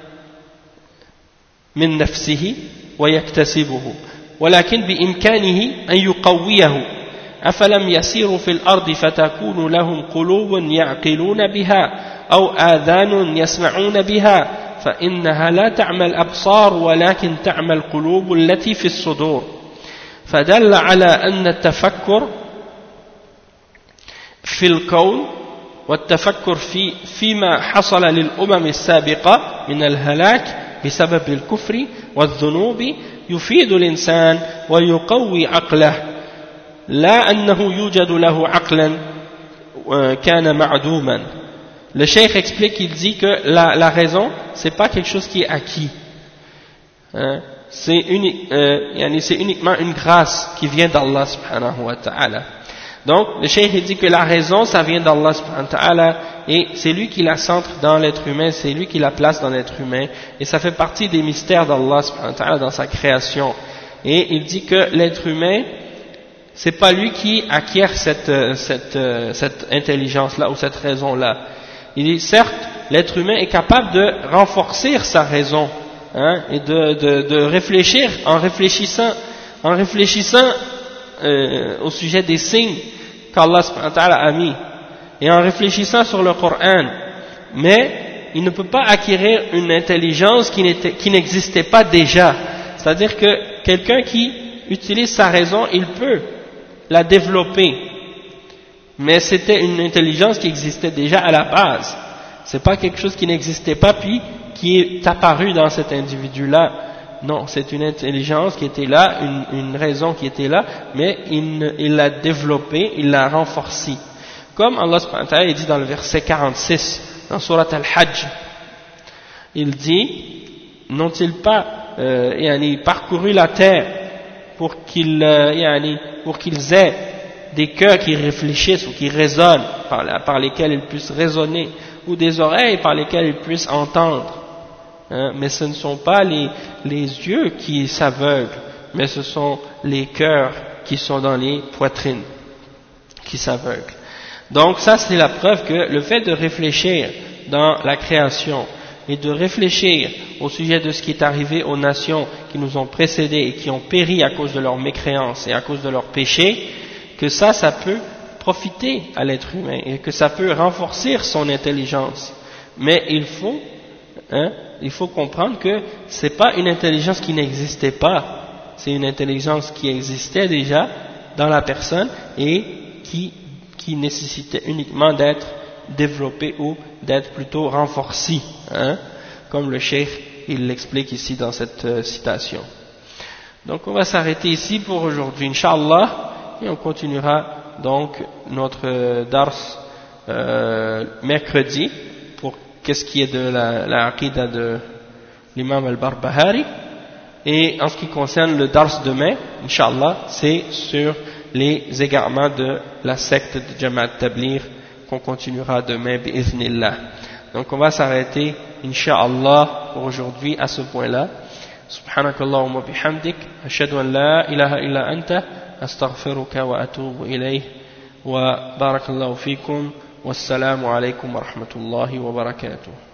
Speaker 1: من نفسه ويكتسبه، ولكن بإمكانه أن يقويه. أفلم يسيروا في الأرض فتكون لهم قلوب يعقلون بها أو آذان يسمعون بها فإنها لا تعمى الأبصار ولكن تعمى القلوب التي في الصدور. فدل على أن التفكر في الكون والتفكر فيما حصل للأمم السابقة من الهلاك بسبب الكفر والذنوب يفيد الإنسان ويقوي عقله، لا أنه يوجد له عقلا كان معدوما. Le cheikh explique, il dit que la raison, c'est pas quelque chose qui est acquis. C'est uniquement une grâce qui vient d'Allah subhanahu wa ta'ala. Donc, le cheikh il dit que la raison, ça vient d'Allah subhanahu wa ta'ala, et c'est lui qui la centre dans l'être humain, c'est lui qui la place dans l'être humain, et ça fait partie des mystères d'Allah subhanahu wa ta'ala dans sa création. Et il dit que l'être humain, c'est pas lui qui acquiert cette intelligence-là ou cette raison-là. Il dit, certes, l'être humain est capable de renforcer sa raison, et de réfléchir en réfléchissant au sujet des signes qu'Allah subhanahu wa ta'ala a mis, et en réfléchissant sur le Coran, mais il ne peut pas acquérir une intelligence qui n'existait pas déjà. C'est-à-dire que quelqu'un qui utilise sa raison, il peut la développer, mais c'était une intelligence qui existait déjà à la base. C'est pas quelque chose qui n'existait pas puis qui est apparu dans cet individu-là. Non, c'est une intelligence qui était là, une raison qui était là, mais il l'a développée, il l'a renforcée. Comme Allah subhanahu wa ta'ala dit dans le verset 46, dans Surat Al-Hajj, il dit, n'ont-ils pas parcouru la terre pour qu'ils aient des cœurs qui réfléchissent ou qui raisonnent, par lesquels ils puissent raisonner, ou des oreilles par lesquelles ils puissent entendre. Mais ce ne sont pas les yeux qui s'aveuglent, mais ce sont les cœurs qui sont dans les poitrines qui s'aveuglent. Donc ça c'est la preuve que le fait de réfléchir dans la création et de réfléchir au sujet de ce qui est arrivé aux nations qui nous ont précédés et qui ont péri à cause de leur mécréance et à cause de leur péché, que ça peut profiter à l'être humain et que ça peut renforcer son intelligence. Mais il faut comprendre que c'est pas une intelligence qui n'existait pas, c'est une intelligence qui existait déjà dans la personne et qui nécessitait uniquement d'être développée ou d'être plutôt renforcée, comme le cheikh il l'explique ici dans cette citation. Donc on va s'arrêter ici pour aujourd'hui, Inch'Allah, et on continuera donc notre dars mercredi pour qu'est-ce qui est de la aqida de l'imam al-Barbahari, et en ce qui concerne le dars demain, Inch'Allah, c'est sur les égarements de la secte de Jamaat Tabligh qu'on continuera demain bi'iznillah. Donc on va s'arrêter Inch'Allah pour aujourd'hui à ce point-là. Subhanakallahumma bihamdik, ashhadu an la ilaha illa anta, astaghfiruka wa atubu ilayh, wa barakallahu fikum, wassalamu alaykum wa rahmatullahi wa barakatuh.